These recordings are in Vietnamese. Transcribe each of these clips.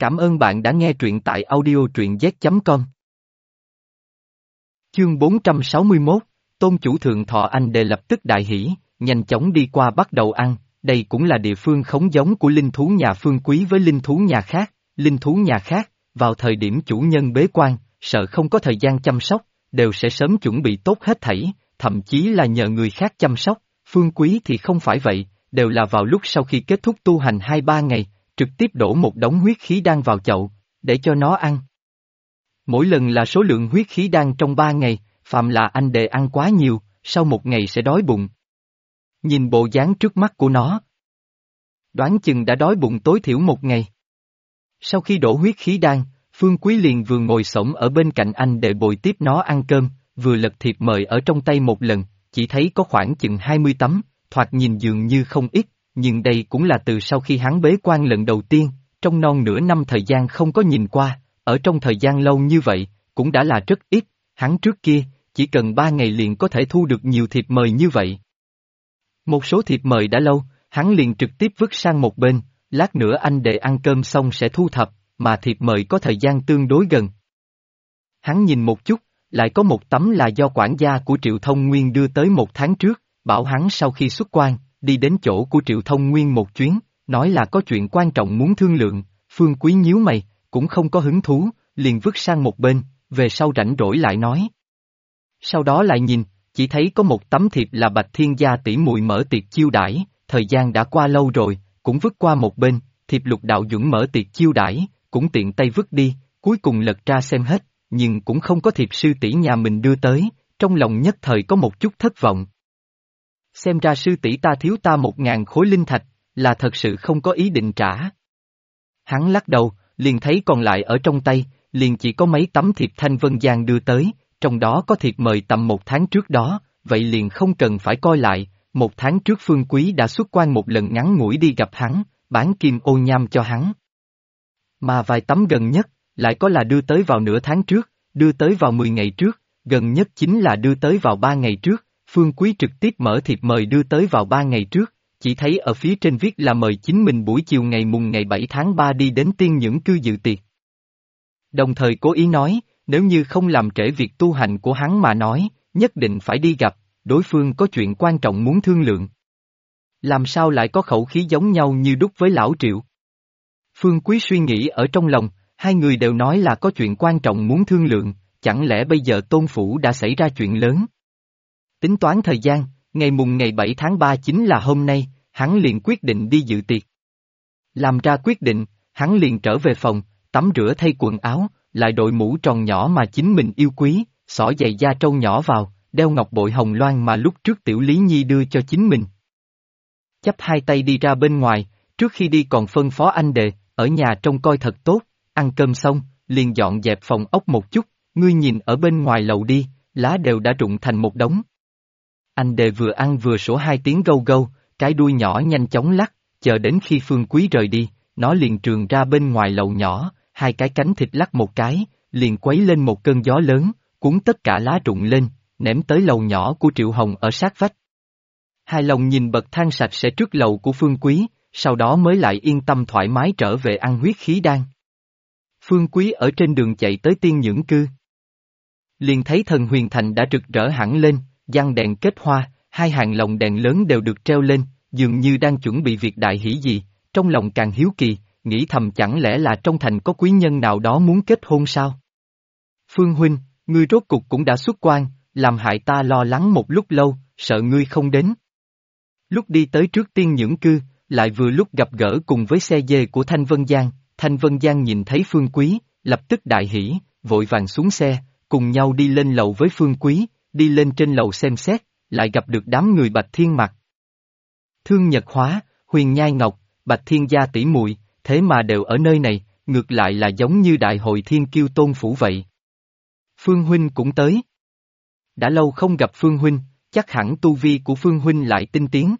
Cảm ơn bạn đã nghe truyện tại audio truyện z.com. Chương 461, Tôn chủ thượng thọ Anh Đề lập tức đại hỉ, nhanh chóng đi qua bắt đầu ăn, đây cũng là địa phương khống giống của linh thú nhà Phương Quý với linh thú nhà khác. Linh thú nhà khác, vào thời điểm chủ nhân bế quan, sợ không có thời gian chăm sóc, đều sẽ sớm chuẩn bị tốt hết thảy, thậm chí là nhờ người khác chăm sóc. Phương Quý thì không phải vậy, đều là vào lúc sau khi kết thúc tu hành 2-3 ngày, trực tiếp đổ một đống huyết khí đan vào chậu, để cho nó ăn. Mỗi lần là số lượng huyết khí đan trong 3 ngày, phạm là anh Đề ăn quá nhiều, sau một ngày sẽ đói bụng. Nhìn bộ dáng trước mắt của nó, đoán chừng đã đói bụng tối thiểu một ngày. Sau khi đổ huyết khí đan, Phương Quý liền vừa ngồi xổm ở bên cạnh anh để bồi tiếp nó ăn cơm, vừa lật thiệp mời ở trong tay một lần, chỉ thấy có khoảng chừng 20 tấm, thoạt nhìn dường như không ít, nhưng đây cũng là từ sau khi hắn bế quan lần đầu tiên, trong non nửa năm thời gian không có nhìn qua, ở trong thời gian lâu như vậy, cũng đã là rất ít, hắn trước kia, chỉ cần 3 ngày liền có thể thu được nhiều thiệp mời như vậy. Một số thiệp mời đã lâu, hắn liền trực tiếp vứt sang một bên, lát nữa anh để ăn cơm xong sẽ thu thập, mà thiệp mời có thời gian tương đối gần. Hắn nhìn một chút, lại có một tấm là do quản gia của Triệu Thông Nguyên đưa tới 1 tháng trước, bảo hắn sau khi xuất quan, đi đến chỗ của Triệu Thông Nguyên một chuyến, nói là có chuyện quan trọng muốn thương lượng. Phương Quý nhíu mày, cũng không có hứng thú, liền vứt sang một bên, về sau rảnh rỗi lại nói. Sau đó lại nhìn, chỉ thấy có một tấm thiệp là Bạch Thiên gia tỷ muội mở tiệc chiêu đãi, thời gian đã qua lâu rồi, cũng vứt qua một bên, thiệp Lục đạo Duẩn mở tiệc chiêu đãi, cũng tiện tay vứt đi, cuối cùng lật ra xem hết, nhưng cũng không có thiệp sư tỷ nhà mình đưa tới, trong lòng nhất thời có một chút thất vọng. Xem ra sư tỷ ta thiếu ta 1.000 khối linh thạch, là thật sự không có ý định trả. Hắn lắc đầu, liền thấy còn lại ở trong tay, liền chỉ có mấy tấm thiệp Thanh Vân Giang đưa tới, trong đó có thiệp mời tầm 1 tháng trước đó, vậy liền không cần phải coi lại, 1 tháng trước Phương Quý đã xuất quan một lần ngắn ngủi đi gặp hắn, bán kim ô nham cho hắn. Mà vài tấm gần nhất, lại có là đưa tới vào nửa tháng trước, đưa tới vào 10 ngày trước, gần nhất chính là đưa tới vào 3 ngày trước. Phương Quý trực tiếp mở thiệp mời đưa tới vào 3 ngày trước, chỉ thấy ở phía trên viết là mời chính mình buổi chiều ngày mùng ngày 7 tháng 3 đi đến Tiên Nhưỡng Cư dự tiệc. Đồng thời cố ý nói, nếu như không làm trễ việc tu hành của hắn mà nói, nhất định phải đi gặp, đối phương có chuyện quan trọng muốn thương lượng. Làm sao lại có khẩu khí giống nhau như đúc với lão Triệu? Phương Quý suy nghĩ ở trong lòng, hai người đều nói là có chuyện quan trọng muốn thương lượng, chẳng lẽ bây giờ Tôn phủ đã xảy ra chuyện lớn? Tính toán thời gian, ngày mùng ngày 7 tháng 3 chính là hôm nay, hắn liền quyết định đi dự tiệc. Làm ra quyết định, hắn liền trở về phòng, tắm rửa thay quần áo, lại đội mũ tròn nhỏ mà chính mình yêu quý, xỏ giày da trâu nhỏ vào, đeo ngọc bội hồng loan mà lúc trước Tiểu Lý Nhi đưa cho chính mình. Chắp hai tay đi ra bên ngoài, trước khi đi còn phân phó anh Đề, ở nhà trông coi thật tốt, ăn cơm xong, liền dọn dẹp phòng ốc một chút, ngươi nhìn ở bên ngoài lầu đi, lá đều đã rụng thành một đống. Anh Đề vừa ăn vừa sủa 2 tiếng gâu gâu, cái đuôi nhỏ nhanh chóng lắc, chờ đến khi Phương Quý rời đi, nó liền trường ra bên ngoài lầu nhỏ, 2 cái cánh thịt lắc một cái, liền quấy lên một cơn gió lớn, cuốn tất cả lá rụng lên, ném tới lầu nhỏ của Triệu Hồng ở sát vách. Hài lòng nhìn bậc thang sạch sẽ trước lầu của Phương Quý, sau đó mới lại yên tâm thoải mái trở về ăn huyết khí đan. Phương Quý ở trên đường chạy tới Tiên Nhưỡng Cư. Liền thấy Thần Huyền Thành đã rực rỡ hẳn lên, giăng đèn kết hoa, 2 hàng lồng đèn lớn đều được treo lên, dường như đang chuẩn bị việc đại hỷ gì, trong lòng càng hiếu kỳ, nghĩ thầm chẳng lẽ là trong thành có quý nhân nào đó muốn kết hôn sao? Phương huynh, ngươi rốt cục cũng đã xuất quan, làm hại ta lo lắng một lúc lâu, sợ ngươi không đến. Lúc đi tới trước Tiên Nhưỡng Cư, lại vừa lúc gặp gỡ cùng với xe dê của Thanh Vân Giang, Thanh Vân Giang nhìn thấy Phương Quý, lập tức đại hỉ, vội vàng xuống xe, cùng nhau đi lên lầu với Phương Quý, đi lên trên lầu xem xét, lại gặp được đám người Bạch Thiên Mặc. Thương Nhật Hóa, Huyền Nhai Ngọc, Bạch Thiên gia tỷ muội, thế mà đều ở nơi này, ngược lại là giống như đại hội Thiên Kiêu Tôn phủ vậy. Phương huynh cũng tới. Đã lâu không gặp Phương huynh, chắc hẳn tu vi của Phương huynh lại tinh tiến.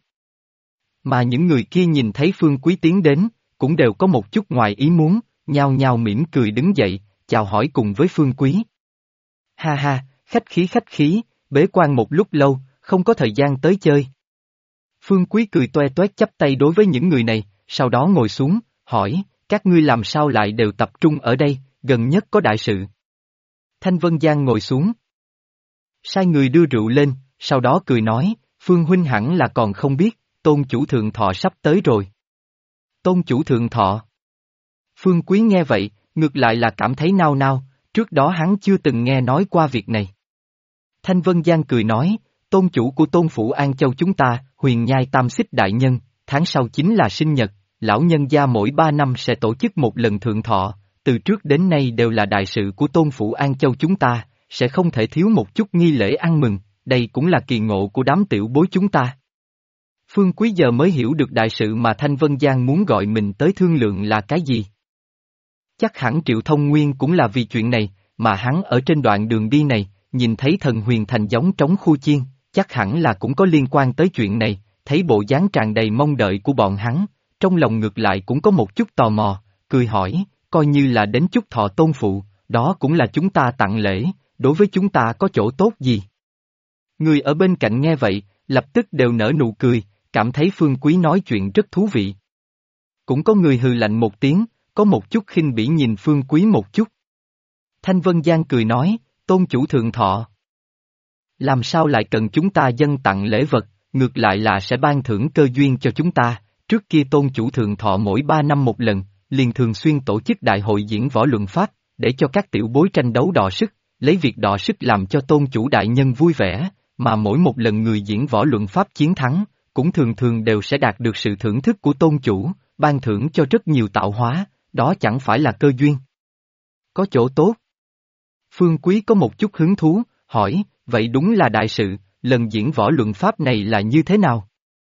Mà những người kia nhìn thấy Phương Quý tiến đến, cũng đều có một chút ngoài ý muốn, nhao nhao mỉm cười đứng dậy, chào hỏi cùng với Phương Quý. Ha ha, khách khí, bế quan một lúc lâu, không có thời gian tới chơi. Phương Quý cười toe toét chắp tay đối với những người này, sau đó ngồi xuống, hỏi, Các ngươi làm sao lại đều tập trung ở đây, gần nhất có đại sự. Thanh Vân Giang ngồi xuống. Sai người đưa rượu lên, sau đó cười nói, Phương huynh hẳn là còn không biết, tôn chủ thượng thọ sắp tới rồi. Tôn chủ thượng thọ. Phương Quý nghe vậy, ngược lại là cảm thấy nao nao, trước đó hắn chưa từng nghe nói qua việc này. Thanh Vân Giang cười nói, tôn chủ của tôn phủ An Châu chúng ta, Huyền Nhai Tam Xích Đại Nhân, tháng sau chính là sinh nhật, lão nhân gia mỗi 3 năm sẽ tổ chức một lần thượng thọ, từ trước đến nay đều là đại sự của tôn phủ An Châu chúng ta, sẽ không thể thiếu một chút nghi lễ ăn mừng, đây cũng là kỳ ngộ của đám tiểu bối chúng ta. Phương Quý giờ mới hiểu được đại sự mà Thanh Vân Giang muốn gọi mình tới thương lượng là cái gì. Chắc hẳn Triệu Thông Nguyên cũng là vì chuyện này, mà hắn ở trên đoạn đường đi này, nhìn thấy thần huyền thành giống trống khu chiên, chắc hẳn là cũng có liên quan tới chuyện này, thấy bộ dáng tràn đầy mong đợi của bọn hắn, trong lòng ngược lại cũng có một chút tò mò, cười hỏi, coi như là đến chúc thọ tôn phụ, đó cũng là chúng ta tặng lễ, đối với chúng ta có chỗ tốt gì? Người ở bên cạnh nghe vậy, lập tức đều nở nụ cười, cảm thấy Phương Quý nói chuyện rất thú vị. Cũng có người hừ lạnh một tiếng, có một chút khinh bỉ nhìn Phương Quý một chút. Thanh Vân Giang cười nói, tôn chủ thượng thọ. Làm sao lại cần chúng ta dâng tặng lễ vật, ngược lại là sẽ ban thưởng cơ duyên cho chúng ta, trước kia tôn chủ thượng thọ mỗi 3 năm một lần, liền thường xuyên tổ chức đại hội diễn võ luận pháp, để cho các tiểu bối tranh đấu đọ sức, lấy việc đọ sức làm cho tôn chủ đại nhân vui vẻ, mà mỗi một lần người diễn võ luận pháp chiến thắng, cũng thường thường đều sẽ đạt được sự thưởng thức của tôn chủ, ban thưởng cho rất nhiều tạo hóa, đó chẳng phải là cơ duyên. Có chỗ tốt. Phương Quý có một chút hứng thú, hỏi, vậy đúng là đại sự, lần diễn võ luận pháp này là như thế nào?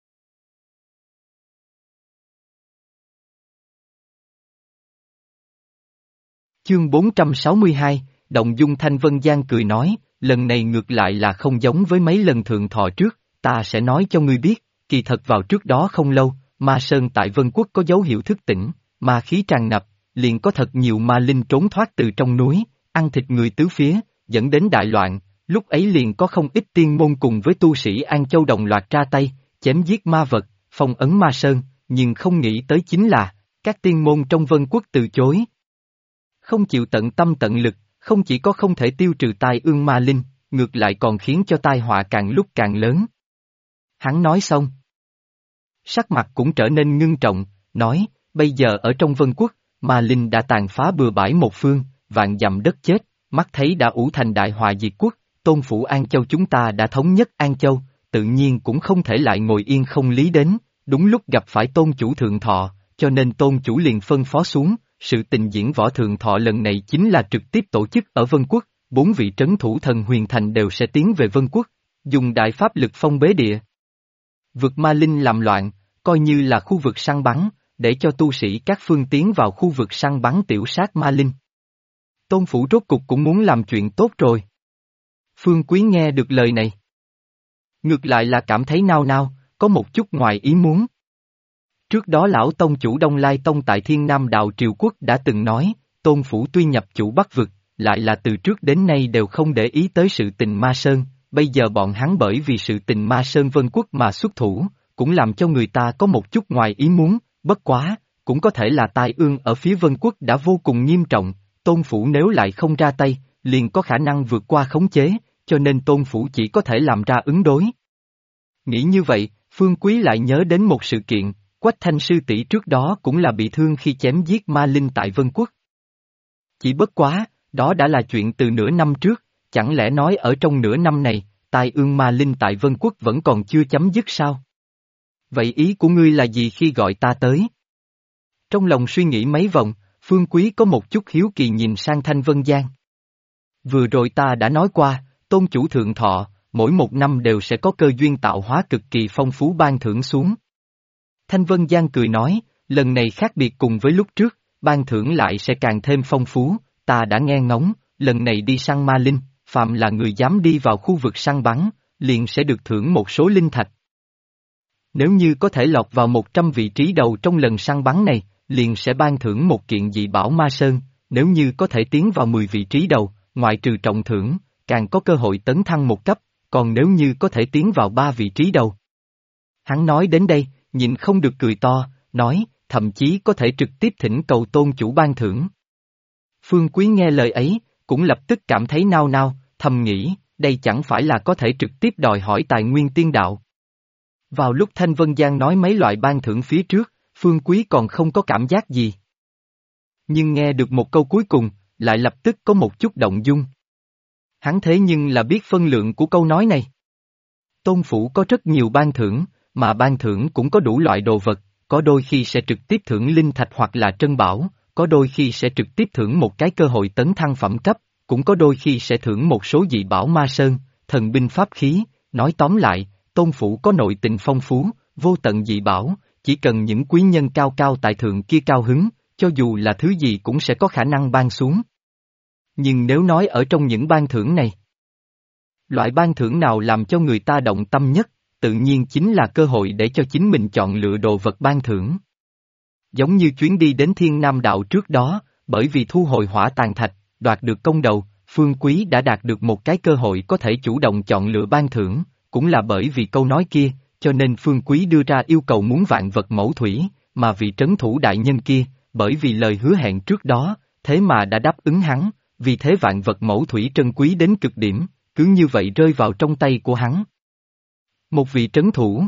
Chương 462, Động Dung. Thanh Vân Giang cười nói, lần này ngược lại là không giống với mấy lần thượng thọ trước, ta sẽ nói cho ngươi biết, kỳ thật vào trước đó không lâu, Ma Sơn tại Vân Quốc có dấu hiệu thức tỉnh, ma khí tràn ngập, liền có thật nhiều ma linh trốn thoát từ trong núi, ăn thịt người tứ phía, dẫn đến đại loạn, lúc ấy liền có không ít tiên môn cùng với tu sĩ An Châu đồng loạt ra tay, chém giết ma vật, phong ấn Ma Sơn, nhưng không nghĩ tới chính là, các tiên môn trong Vân Quốc từ chối. Không chịu tận tâm tận lực, không chỉ có không thể tiêu trừ tai ương ma linh, ngược lại còn khiến cho tai họa càng lúc càng lớn. Hắn nói xong. Sắc mặt cũng trở nên ngưng trọng, nói, bây giờ ở trong Vân Quốc, ma linh đã tàn phá bừa bãi một phương, vạn dặm đất chết, mắt thấy đã ủ thành đại họa diệt quốc, tôn phủ An Châu chúng ta đã thống nhất An Châu, tự nhiên cũng không thể lại ngồi yên không lý đến, đúng lúc gặp phải tôn chủ thượng thọ, cho nên tôn chủ liền phân phó xuống, sự tình diễn võ thượng thọ lần này chính là trực tiếp tổ chức ở Vân Quốc, 4 vị trấn thủ thần huyền thành đều sẽ tiến về Vân Quốc, dùng đại pháp lực phong bế địa. Vực ma linh làm loạn, coi như là khu vực săn bắn, để cho tu sĩ các phương tiến vào khu vực săn bắn tiểu sát ma linh. Tôn phủ rốt cục cũng muốn làm chuyện tốt rồi. Phương Quý nghe được lời này. Ngược lại là cảm thấy nao nao, có một chút ngoài ý muốn. Trước đó lão tông chủ Đông Lai Tông tại Thiên Nam Đạo Triều Quốc đã từng nói, Tôn phủ tuy nhập chủ Bắc vực, lại là từ trước đến nay đều không để ý tới sự tình Ma Sơn, bây giờ bọn hắn bởi vì sự tình Ma Sơn Vân Quốc mà xuất thủ, cũng làm cho người ta có một chút ngoài ý muốn, bất quá, cũng có thể là tai ương ở phía Vân Quốc đã vô cùng nghiêm trọng, Tôn phủ nếu lại không ra tay, liền có khả năng vượt qua khống chế, cho nên Tôn phủ chỉ có thể làm ra ứng đối. Nghĩ như vậy, Phương Quý lại nhớ đến một sự kiện, Quách Thanh sư tỷ trước đó cũng là bị thương khi chém giết ma linh tại Vân Quốc. Chỉ bất quá, đó đã là chuyện từ nửa năm trước, chẳng lẽ nói ở trong nửa năm này, tai ương ma linh tại Vân Quốc vẫn còn chưa chấm dứt sao? Vậy ý của ngươi là gì khi gọi ta tới? Trong lòng suy nghĩ mấy vòng, Phương Quý có một chút hiếu kỳ nhìn sang Thanh Vân Giang. Vừa rồi ta đã nói qua, tôn chủ thượng thọ, mỗi một năm đều sẽ có cơ duyên tạo hóa cực kỳ phong phú ban thưởng xuống. Thanh Vân Giang cười nói, lần này khác biệt cùng với lúc trước, ban thưởng lại sẽ càng thêm phong phú, ta đã nghe ngóng, lần này đi săn ma linh, phạm là người dám đi vào khu vực săn bắn, liền sẽ được thưởng một số linh thạch. Nếu như có thể lọt vào 100 vị trí đầu trong lần săn bắn này, liền sẽ ban thưởng một kiện dị bảo Ma Sơn, nếu như có thể tiến vào 10 vị trí đầu, ngoại trừ trọng thưởng, càng có cơ hội tấn thăng một cấp, còn nếu như có thể tiến vào 3 vị trí đầu. Hắn nói đến đây, nhìn không được cười to, nói, thậm chí có thể trực tiếp thỉnh cầu tôn chủ ban thưởng. Phương Quý nghe lời ấy, cũng lập tức cảm thấy nao nao, thầm nghĩ, đây chẳng phải là có thể trực tiếp đòi hỏi tài nguyên tiên đạo. Vào lúc Thanh Vân Giang nói mấy loại ban thưởng phía trước, Phương Quý còn không có cảm giác gì. Nhưng nghe được một câu cuối cùng, lại lập tức có một chút động dung. Hắn thế nhưng là biết phân lượng của câu nói này. Tôn phủ có rất nhiều ban thưởng, mà ban thưởng cũng có đủ loại đồ vật, có đôi khi sẽ trực tiếp thưởng linh thạch hoặc là trân bảo, có đôi khi sẽ trực tiếp thưởng một cái cơ hội tấn thăng phẩm cấp, cũng có đôi khi sẽ thưởng một số dị bảo ma sơn, thần binh pháp khí, nói tóm lại, tôn phủ có nội tình phong phú, vô tận dị bảo, chỉ cần những quý nhân cao cao tại thượng kia cao hứng, cho dù là thứ gì cũng sẽ có khả năng ban xuống. Nhưng nếu nói ở trong những ban thưởng này, loại ban thưởng nào làm cho người ta động tâm nhất, tự nhiên chính là cơ hội để cho chính mình chọn lựa đồ vật ban thưởng. Giống như chuyến đi đến Thiên Nam Đạo trước đó, bởi vì thu hồi hỏa tàn thạch, đoạt được công đầu, Phương Quý đã đạt được một cái cơ hội có thể chủ động chọn lựa ban thưởng, cũng là bởi vì câu nói kia, cho nên Phương Quý đưa ra yêu cầu muốn vạn vật mẫu thủy, mà vị trấn thủ đại nhân kia, bởi vì lời hứa hẹn trước đó, thế mà đã đáp ứng hắn, vì thế vạn vật mẫu thủy trân quý đến cực điểm, cứ như vậy rơi vào trong tay của hắn. Một vị trấn thủ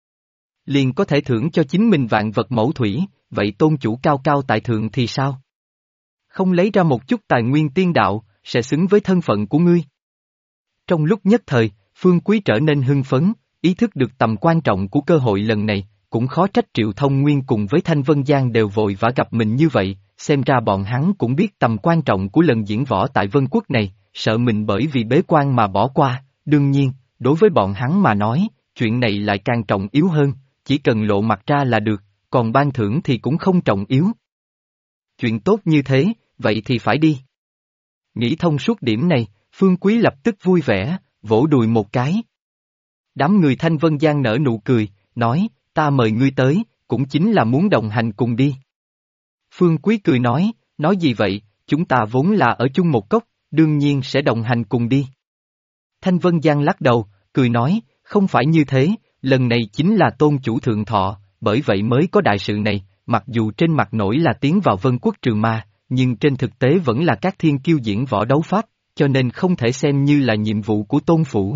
liền có thể thưởng cho chính mình vạn vật mẫu thủy, vậy tôn chủ cao cao tại thượng thì sao? Không lấy ra một chút tài nguyên tiên đạo, sẽ xứng với thân phận của ngươi. Trong lúc nhất thời, Phương Quý trở nên hưng phấn, ý thức được tầm quan trọng của cơ hội lần này, cũng khó trách Triệu Thông Nguyên cùng với Thanh Vân Giang đều vội vã gặp mình như vậy, xem ra bọn hắn cũng biết tầm quan trọng của lần diễn võ tại Vân Quốc này, sợ mình bởi vì bế quan mà bỏ qua, đương nhiên, đối với bọn hắn mà nói, chuyện này lại càng trọng yếu hơn, chỉ cần lộ mặt ra là được, còn ban thưởng thì cũng không trọng yếu. Chuyện tốt như thế, vậy thì phải đi. Nghĩ thông suốt điểm này, Phương Quý lập tức vui vẻ, vỗ đùi một cái. Đám người Thanh Vân Giang nở nụ cười, nói, ta mời ngươi tới, cũng chính là muốn đồng hành cùng đi. Phương Quý cười nói gì vậy, chúng ta vốn là ở chung một cốc, đương nhiên sẽ đồng hành cùng đi. Thanh Vân Giang lắc đầu, cười nói, không phải như thế, lần này chính là tôn chủ thượng thọ, bởi vậy mới có đại sự này, mặc dù trên mặt nổi là tiến vào Vân Quốc trừ ma, nhưng trên thực tế vẫn là các thiên kiêu diễn võ đấu pháp, cho nên không thể xem như là nhiệm vụ của tôn phủ.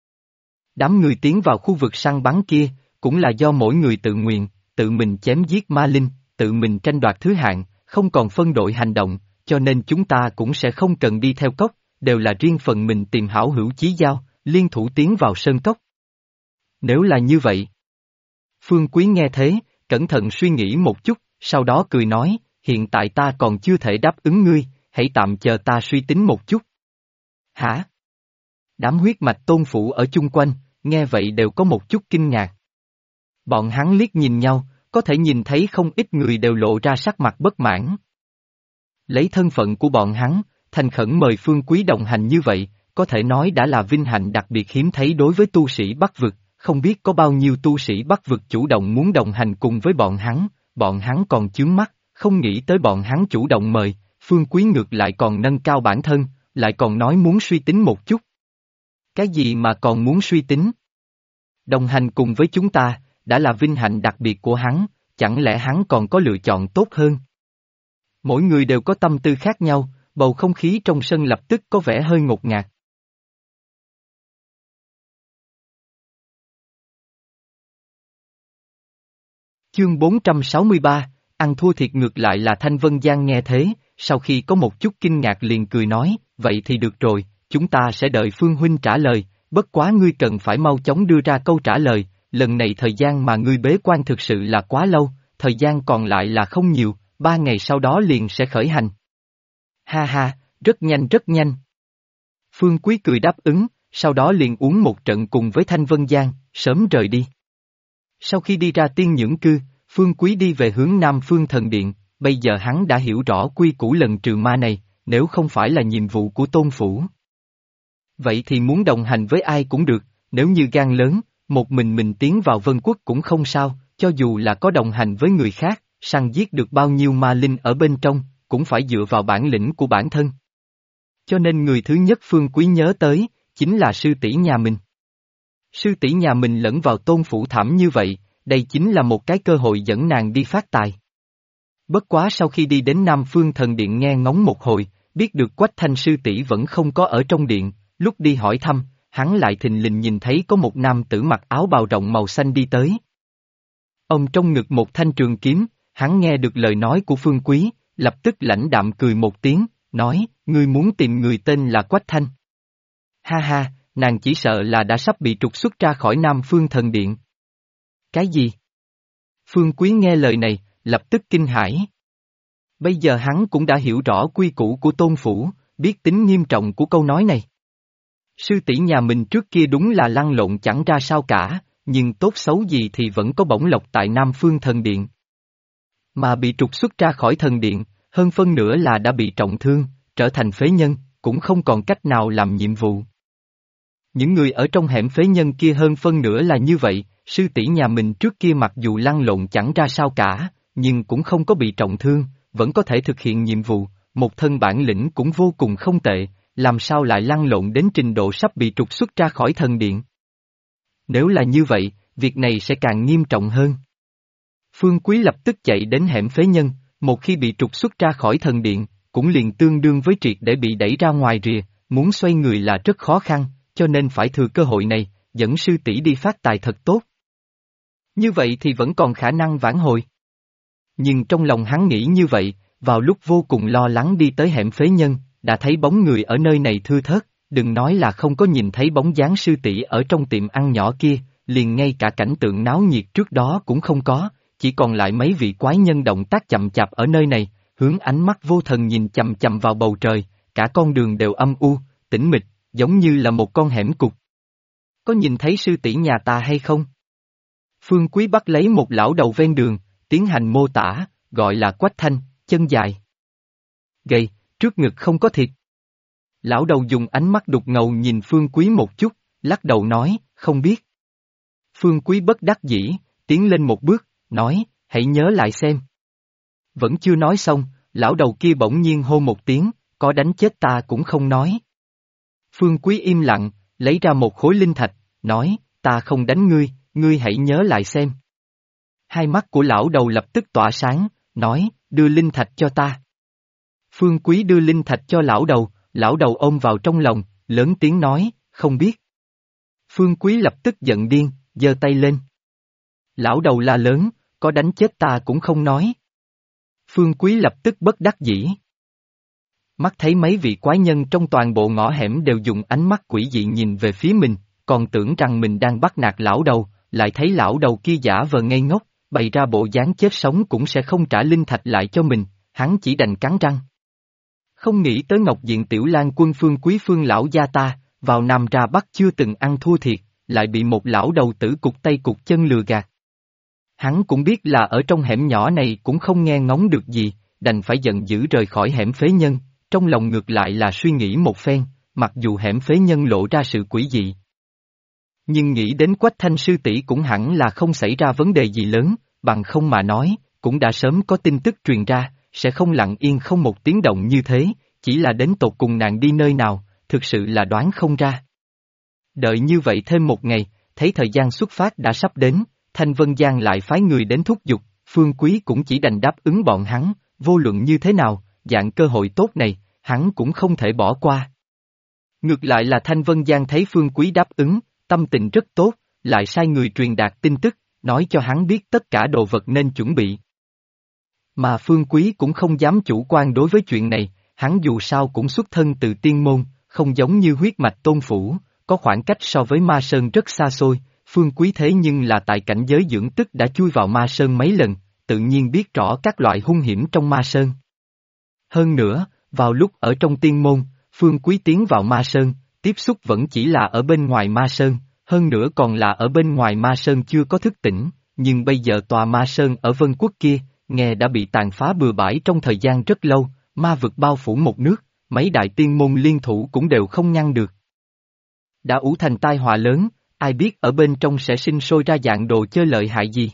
Đám người tiến vào khu vực săn bắn kia, cũng là do mỗi người tự nguyện, tự mình chém giết ma linh, tự mình tranh đoạt thứ hạng, không còn phân đội hành động, cho nên chúng ta cũng sẽ không cần đi theo cốc, đều là riêng phần mình tìm hảo hữu chí giao, liên thủ tiến vào sơn cốc. Nếu là như vậy. Phương Quý nghe thế, cẩn thận suy nghĩ một chút, sau đó cười nói, hiện tại ta còn chưa thể đáp ứng ngươi, hãy tạm chờ ta suy tính một chút. Hả? Đám huyết mạch tôn phủ ở chung quanh, nghe vậy đều có một chút kinh ngạc. Bọn hắn liếc nhìn nhau, có thể nhìn thấy không ít người đều lộ ra sắc mặt bất mãn. Lấy thân phận của bọn hắn, thành khẩn mời Phương Quý đồng hành như vậy, có thể nói đã là vinh hạnh đặc biệt hiếm thấy đối với tu sĩ Bắc Vực, không biết có bao nhiêu tu sĩ Bắc Vực chủ động muốn đồng hành cùng với bọn hắn còn chướng mắt, không nghĩ tới bọn hắn chủ động mời, Phương Quý ngược lại còn nâng cao bản thân, lại còn nói muốn suy tính một chút. Cái gì mà còn muốn suy tính? Đồng hành cùng với chúng ta, đã là vinh hạnh đặc biệt của hắn, chẳng lẽ hắn còn có lựa chọn tốt hơn? Mỗi người đều có tâm tư khác nhau, bầu không khí trong sân lập tức có vẻ hơi ngột ngạt. Chương 463, ăn thua thiệt ngược lại là Thanh Vân Giang nghe thế, sau khi có một chút kinh ngạc liền cười nói, vậy thì được rồi, chúng ta sẽ đợi Phương Huynh trả lời, bất quá ngươi cần phải mau chóng đưa ra câu trả lời, lần này thời gian mà ngươi bế quan thực sự là quá lâu, thời gian còn lại là không nhiều, 3 ngày sau đó liền sẽ khởi hành. Ha ha, rất nhanh rất nhanh. Phương Quý cười đáp ứng, sau đó liền uống một trận cùng với Thanh Vân Giang, sớm rời đi. Sau khi đi ra tiên nhưỡng cư, Phương Quý đi về hướng Nam Phương Thần Điện, bây giờ hắn đã hiểu rõ quy củ lần trừ ma này, nếu không phải là nhiệm vụ của tôn phủ. Vậy thì muốn đồng hành với ai cũng được, nếu như gan lớn, một mình tiến vào Vân Quốc cũng không sao, cho dù là có đồng hành với người khác, săn giết được bao nhiêu ma linh ở bên trong, cũng phải dựa vào bản lĩnh của bản thân. Cho nên người thứ nhất Phương Quý nhớ tới, chính là sư tỷ nhà mình. Sư tỷ nhà mình lẫn vào tôn phủ thảm như vậy, đây chính là một cái cơ hội dẫn nàng đi phát tài. Bất quá sau khi đi đến Nam Phương Thần Điện nghe ngóng một hồi, biết được Quách Thanh sư tỷ vẫn không có ở trong điện, lúc đi hỏi thăm, hắn lại thình lình nhìn thấy có một nam tử mặc áo bào rộng màu xanh đi tới. Ông trong ngực một thanh trường kiếm, hắn nghe được lời nói của Phương Quý, lập tức lãnh đạm cười một tiếng, nói, ngươi muốn tìm người tên là Quách Thanh. Ha ha, nàng chỉ sợ là đã sắp bị trục xuất ra khỏi Nam Phương Thần Điện. Cái gì? Phương Quý nghe lời này, lập tức kinh hãi. Bây giờ hắn cũng đã hiểu rõ quy củ của Tôn Phủ, biết tính nghiêm trọng của câu nói này. Sư tỷ nhà mình trước kia đúng là lăn lộn chẳng ra sao cả, nhưng tốt xấu gì thì vẫn có bổng lộc tại Nam Phương Thần Điện. Mà bị trục xuất ra khỏi thần điện, hơn phân nửa là đã bị trọng thương, trở thành phế nhân, cũng không còn cách nào làm nhiệm vụ. Những người ở trong hẻm phế nhân kia hơn phân nửa là như vậy, sư tỷ nhà mình trước kia mặc dù lăn lộn chẳng ra sao cả, nhưng cũng không có bị trọng thương, vẫn có thể thực hiện nhiệm vụ, một thân bản lĩnh cũng vô cùng không tệ, làm sao lại lăn lộn đến trình độ sắp bị trục xuất ra khỏi thần điện. Nếu là như vậy, việc này sẽ càng nghiêm trọng hơn. Phương Quý lập tức chạy đến hẻm phế nhân, một khi bị trục xuất ra khỏi thần điện, cũng liền tương đương với triệt để bị đẩy ra ngoài rìa, muốn xoay người là rất khó khăn, cho nên phải thừa cơ hội này, dẫn sư tỷ đi phát tài thật tốt. Như vậy thì vẫn còn khả năng vãn hồi. Nhưng trong lòng hắn nghĩ như vậy, vào lúc vô cùng lo lắng đi tới hẻm phế nhân, đã thấy bóng người ở nơi này thưa thớt, đừng nói là không có nhìn thấy bóng dáng sư tỷ ở trong tiệm ăn nhỏ kia, liền ngay cả cảnh tượng náo nhiệt trước đó cũng không có, chỉ còn lại mấy vị quái nhân động tác chậm chạp ở nơi này, hướng ánh mắt vô thần nhìn chằm chằm vào bầu trời, cả con đường đều âm u, tĩnh mịch, giống như là một con hẻm cụt. Có nhìn thấy sư tỷ nhà ta hay không? Phương Quý bắt lấy một lão đầu ven đường, tiến hành mô tả, gọi là Quách Thanh, chân dài, gầy, trước ngực không có thịt. Lão đầu dùng ánh mắt đục ngầu nhìn Phương Quý một chút, lắc đầu nói, không biết. Phương Quý bất đắc dĩ, tiến lên một bước, nói, hãy nhớ lại xem. Vẫn chưa nói xong, lão đầu kia bỗng nhiên hô một tiếng, có đánh chết ta cũng không nói. Phương Quý im lặng, lấy ra một khối linh thạch, nói, ta không đánh ngươi, ngươi hãy nhớ lại xem. Hai mắt của lão đầu lập tức tỏa sáng, nói, đưa linh thạch cho ta. Phương Quý đưa linh thạch cho lão đầu ôm vào trong lòng, lớn tiếng nói, không biết. Phương Quý lập tức giận điên, giơ tay lên. Lão đầu la lớn, có đánh chết ta cũng không nói. Phương Quý lập tức bất đắc dĩ. Mắt thấy mấy vị quái nhân trong toàn bộ ngõ hẻm đều dùng ánh mắt quỷ dị nhìn về phía mình, còn tưởng rằng mình đang bắt nạt lão đầu, lại thấy lão đầu kia giả vờ ngây ngốc, bày ra bộ dáng chết sống cũng sẽ không trả linh thạch lại cho mình, hắn chỉ đành cắn răng. Không nghĩ tới Ngọc Diện Tiểu Lan quân Phương Quý Phương lão gia ta, vào Nam ra Bắc chưa từng ăn thua thiệt, lại bị một lão đầu tử cục tay cục chân lừa gạt. Hắn cũng biết là ở trong hẻm nhỏ này cũng không nghe ngóng được gì, đành phải giận dữ rời khỏi hẻm phế nhân, trong lòng ngược lại là suy nghĩ một phen, mặc dù hẻm phế nhân lộ ra sự quỷ dị. Nhưng nghĩ đến Quách Thanh sư tỷ cũng hẳn là không xảy ra vấn đề gì lớn, bằng không mà nói, cũng đã sớm có tin tức truyền ra, sẽ không lặng yên không một tiếng động như thế, chỉ là đến tột cùng nàng đi nơi nào, thực sự là đoán không ra. Đợi như vậy thêm một ngày, thấy thời gian xuất phát đã sắp đến, Thanh Vân Giang lại phái người đến thúc giục, Phương Quý cũng chỉ đành đáp ứng bọn hắn, vô luận như thế nào, dạng cơ hội tốt này, hắn cũng không thể bỏ qua. Ngược lại là Thanh Vân Giang thấy Phương Quý đáp ứng, tâm tình rất tốt, lại sai người truyền đạt tin tức, nói cho hắn biết tất cả đồ vật nên chuẩn bị. Mà Phương Quý cũng không dám chủ quan đối với chuyện này, hắn dù sao cũng xuất thân từ tiên môn, không giống như huyết mạch Tôn Phủ, có khoảng cách so với Ma Sơn rất xa xôi, Phương Quý thế nhưng là tại cảnh giới dưỡng tức đã chui vào Ma Sơn mấy lần, tự nhiên biết rõ các loại hung hiểm trong Ma Sơn. Hơn nữa, vào lúc ở trong tiên môn, Phương Quý tiến vào Ma Sơn, tiếp xúc vẫn chỉ là ở bên ngoài Ma Sơn, hơn nữa còn là ở bên ngoài Ma Sơn chưa có thức tỉnh, nhưng bây giờ tòa Ma Sơn ở Vân Quốc kia, nghe đã bị tàn phá bừa bãi trong thời gian rất lâu, ma vực bao phủ một nước, mấy đại tiên môn liên thủ cũng đều không ngăn được. Đã ủ thành tai họa lớn, ai biết ở bên trong sẽ sinh sôi ra dạng đồ chơi lợi hại gì.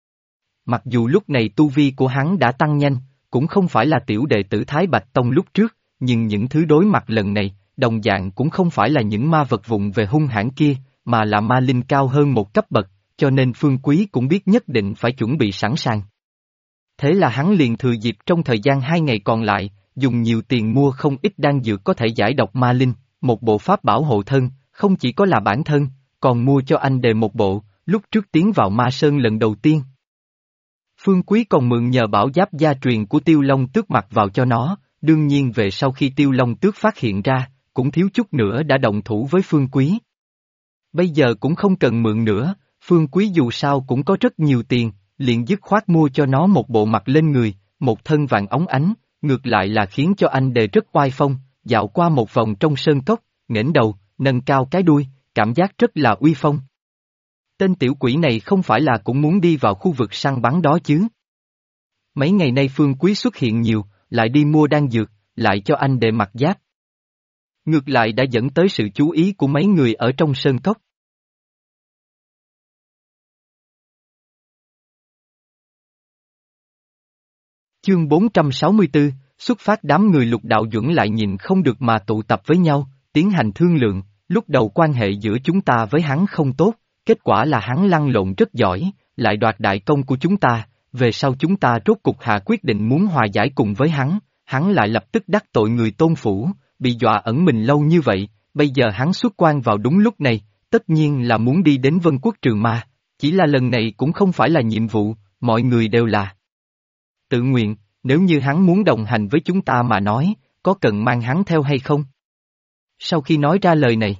Mặc dù lúc này tu vi của hắn đã tăng nhanh, cũng không phải là tiểu đệ tử Thái Bạch Tông lúc trước, nhưng những thứ đối mặt lần này, đồng dạng cũng không phải là những ma vật vụng về hung hãn kia, mà là ma linh cao hơn một cấp bậc, cho nên Phương Quý cũng biết nhất định phải chuẩn bị sẵn sàng. Thế là hắn liền thừa dịp trong thời gian 2 ngày còn lại, dùng nhiều tiền mua không ít đan dược có thể giải độc ma linh, một bộ pháp bảo hộ thân, không chỉ có là bản thân, còn mua cho anh Đề một bộ, lúc trước tiến vào Ma Sơn lần đầu tiên. Phương Quý còn mượn nhờ bảo giáp gia truyền của Tiêu Long Tước mặc vào cho nó, đương nhiên về sau khi Tiêu Long Tước phát hiện ra, cũng thiếu chút nữa đã động thủ với Phương Quý. Bây giờ cũng không cần mượn nữa, Phương Quý dù sao cũng có rất nhiều tiền, liền dứt khoát mua cho nó một bộ mặt lên người, một thân vàng óng ánh, ngược lại là khiến cho anh Đề rất oai phong, dạo qua một vòng trong sơn cốc, nghển đầu, nâng cao cái đuôi, cảm giác rất là uy phong. Tên tiểu quỷ này không phải là cũng muốn đi vào khu vực săn bắn đó chứ? Mấy ngày nay Phương Quý xuất hiện nhiều, lại đi mua đan dược, lại cho anh Đề mặc giáp. Ngược lại đã dẫn tới sự chú ý của mấy người ở trong sơn cốc. Chương 464, xuất phát đám người Lục Đạo Duẩn lại nhìn không được mà tụ tập với nhau, tiến hành thương lượng, lúc đầu quan hệ giữa chúng ta với hắn không tốt, kết quả là hắn lăn lộn rất giỏi, lại đoạt đại công của chúng ta, về sau chúng ta rốt cục hạ quyết định muốn hòa giải cùng với hắn lại lập tức đắc tội người Tôn phủ, bị dọa ẩn mình lâu như vậy, bây giờ hắn xuất quan vào đúng lúc này, tất nhiên là muốn đi đến Vân Quốc trừ ma, chỉ là lần này cũng không phải là nhiệm vụ, mọi người đều là tự nguyện, nếu như hắn muốn đồng hành với chúng ta mà nói, có cần mang hắn theo hay không? Sau khi nói ra lời này,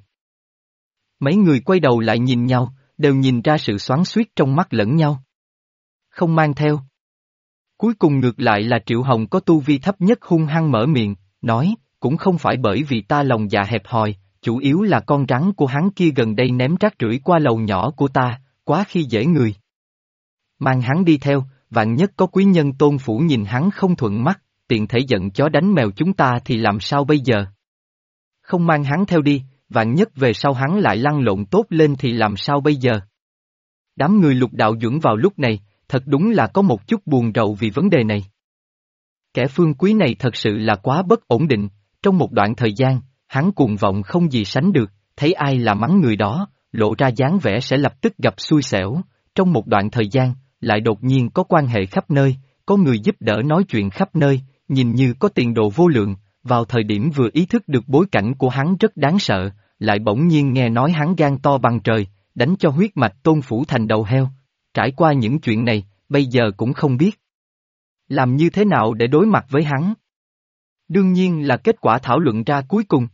mấy người quay đầu lại nhìn nhau, đều nhìn ra sự xoắn xuýt trong mắt lẫn nhau. Không mang theo. Cuối cùng ngược lại là Triệu Hồng có tu vi thấp nhất hung hăng mở miệng, nói, cũng không phải bởi vì ta lòng dạ hẹp hòi, chủ yếu là con rắn của hắn kia gần đây ném rác rưởi qua lầu nhỏ của ta, quá khi dễ người. Mang hắn đi theo, vạn nhất có quý nhân Tôn phủ nhìn hắn không thuận mắt, tiện thể giận chó đánh mèo chúng ta thì làm sao bây giờ? Không mang hắn theo đi, vạn nhất về sau hắn lại lăn lộn tốt lên thì làm sao bây giờ? Đám người Lục Đạo Duẩn vào lúc này, thật đúng là có một chút buồn rầu vì vấn đề này. Kẻ Phương Quý này thật sự là quá bất ổn định, trong một đoạn thời gian, hắn cuồng vọng không gì sánh được, thấy ai là mắng người đó, lộ ra dáng vẻ sẽ lập tức gặp xui xẻo, trong một đoạn thời gian, lại đột nhiên có quan hệ khắp nơi, có người giúp đỡ nói chuyện khắp nơi, nhìn như có tiền đồ vô lượng, vào thời điểm vừa ý thức được bối cảnh của hắn rất đáng sợ, lại bỗng nhiên nghe nói hắn gan to bằng trời, đánh cho huyết mạch Tôn phủ thành đầu heo. Trải qua những chuyện này, bây giờ cũng không biết làm như thế nào để đối mặt với hắn. Đương nhiên là kết quả thảo luận ra cuối cùng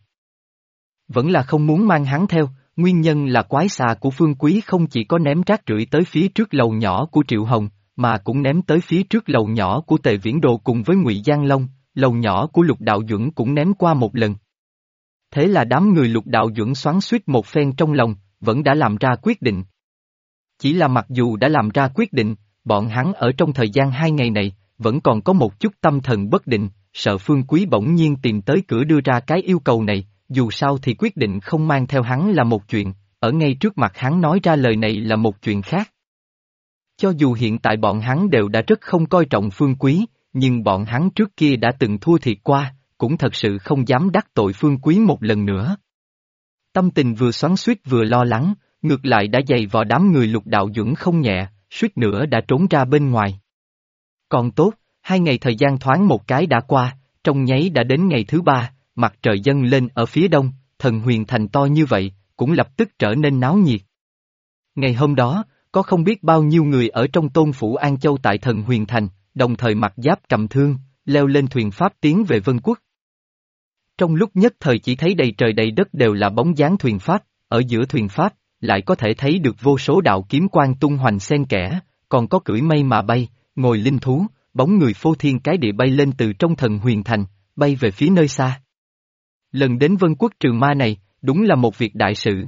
vẫn là không muốn mang hắn theo, nguyên nhân là quái xà của Phương Quý không chỉ có ném rác rưởi tới phía trước lầu nhỏ của Triệu Hồng, mà cũng ném tới phía trước lầu nhỏ của Tề Viễn Đồ cùng với Ngụy Giang Long, lầu nhỏ của Lục Đạo Duẩn cũng ném qua một lần. Thế là đám người Lục Đạo Duẩn xoắn xuýt một phen trong lòng, vẫn đã làm ra quyết định. Chỉ là mặc dù đã làm ra quyết định, bọn hắn ở trong thời gian 2 ngày này, vẫn còn có một chút tâm thần bất định, sợ Phương Quý bỗng nhiên tìm tới cửa đưa ra cái yêu cầu này, dù sao thì quyết định không mang theo hắn là một chuyện, ở ngay trước mặt hắn nói ra lời này là một chuyện khác. Cho dù hiện tại bọn hắn đều đã rất không coi trọng Phương Quý, nhưng bọn hắn trước kia đã từng thua thiệt qua, cũng thật sự không dám đắc tội Phương Quý một lần nữa. Tâm tình vừa xoắn xuýt vừa lo lắng, ngược lại đã dày vò đám người Lục Đạo Duẩn không nhẹ, suýt nữa đã trốn ra bên ngoài. Còn tốt, 2 ngày thời gian thoáng một cái đã qua, trong nháy đã đến ngày thứ 3, mặt trời dâng lên ở phía đông, Thần Huyền Thành to như vậy, cũng lập tức trở nên náo nhiệt. Ngày hôm đó, có không biết bao nhiêu người ở trong Tôn phủ An Châu tại Thần Huyền Thành, đồng thời mặc giáp cầm thương, leo lên thuyền pháp tiến về Vân Quốc. Trong lúc nhất thời chỉ thấy đầy trời đầy đất đều là bóng dáng thuyền pháp, ở giữa thuyền pháp, lại có thể thấy được vô số đạo kiếm quang tung hoành xen kẽ, còn có cưỡi mây mà bay, ngồi linh thú, bóng người phô thiên cái địa bay lên từ trong Thần Huyền Thành, bay về phía nơi xa. Lần đến Vân Quốc trừ ma này, đúng là một việc đại sự.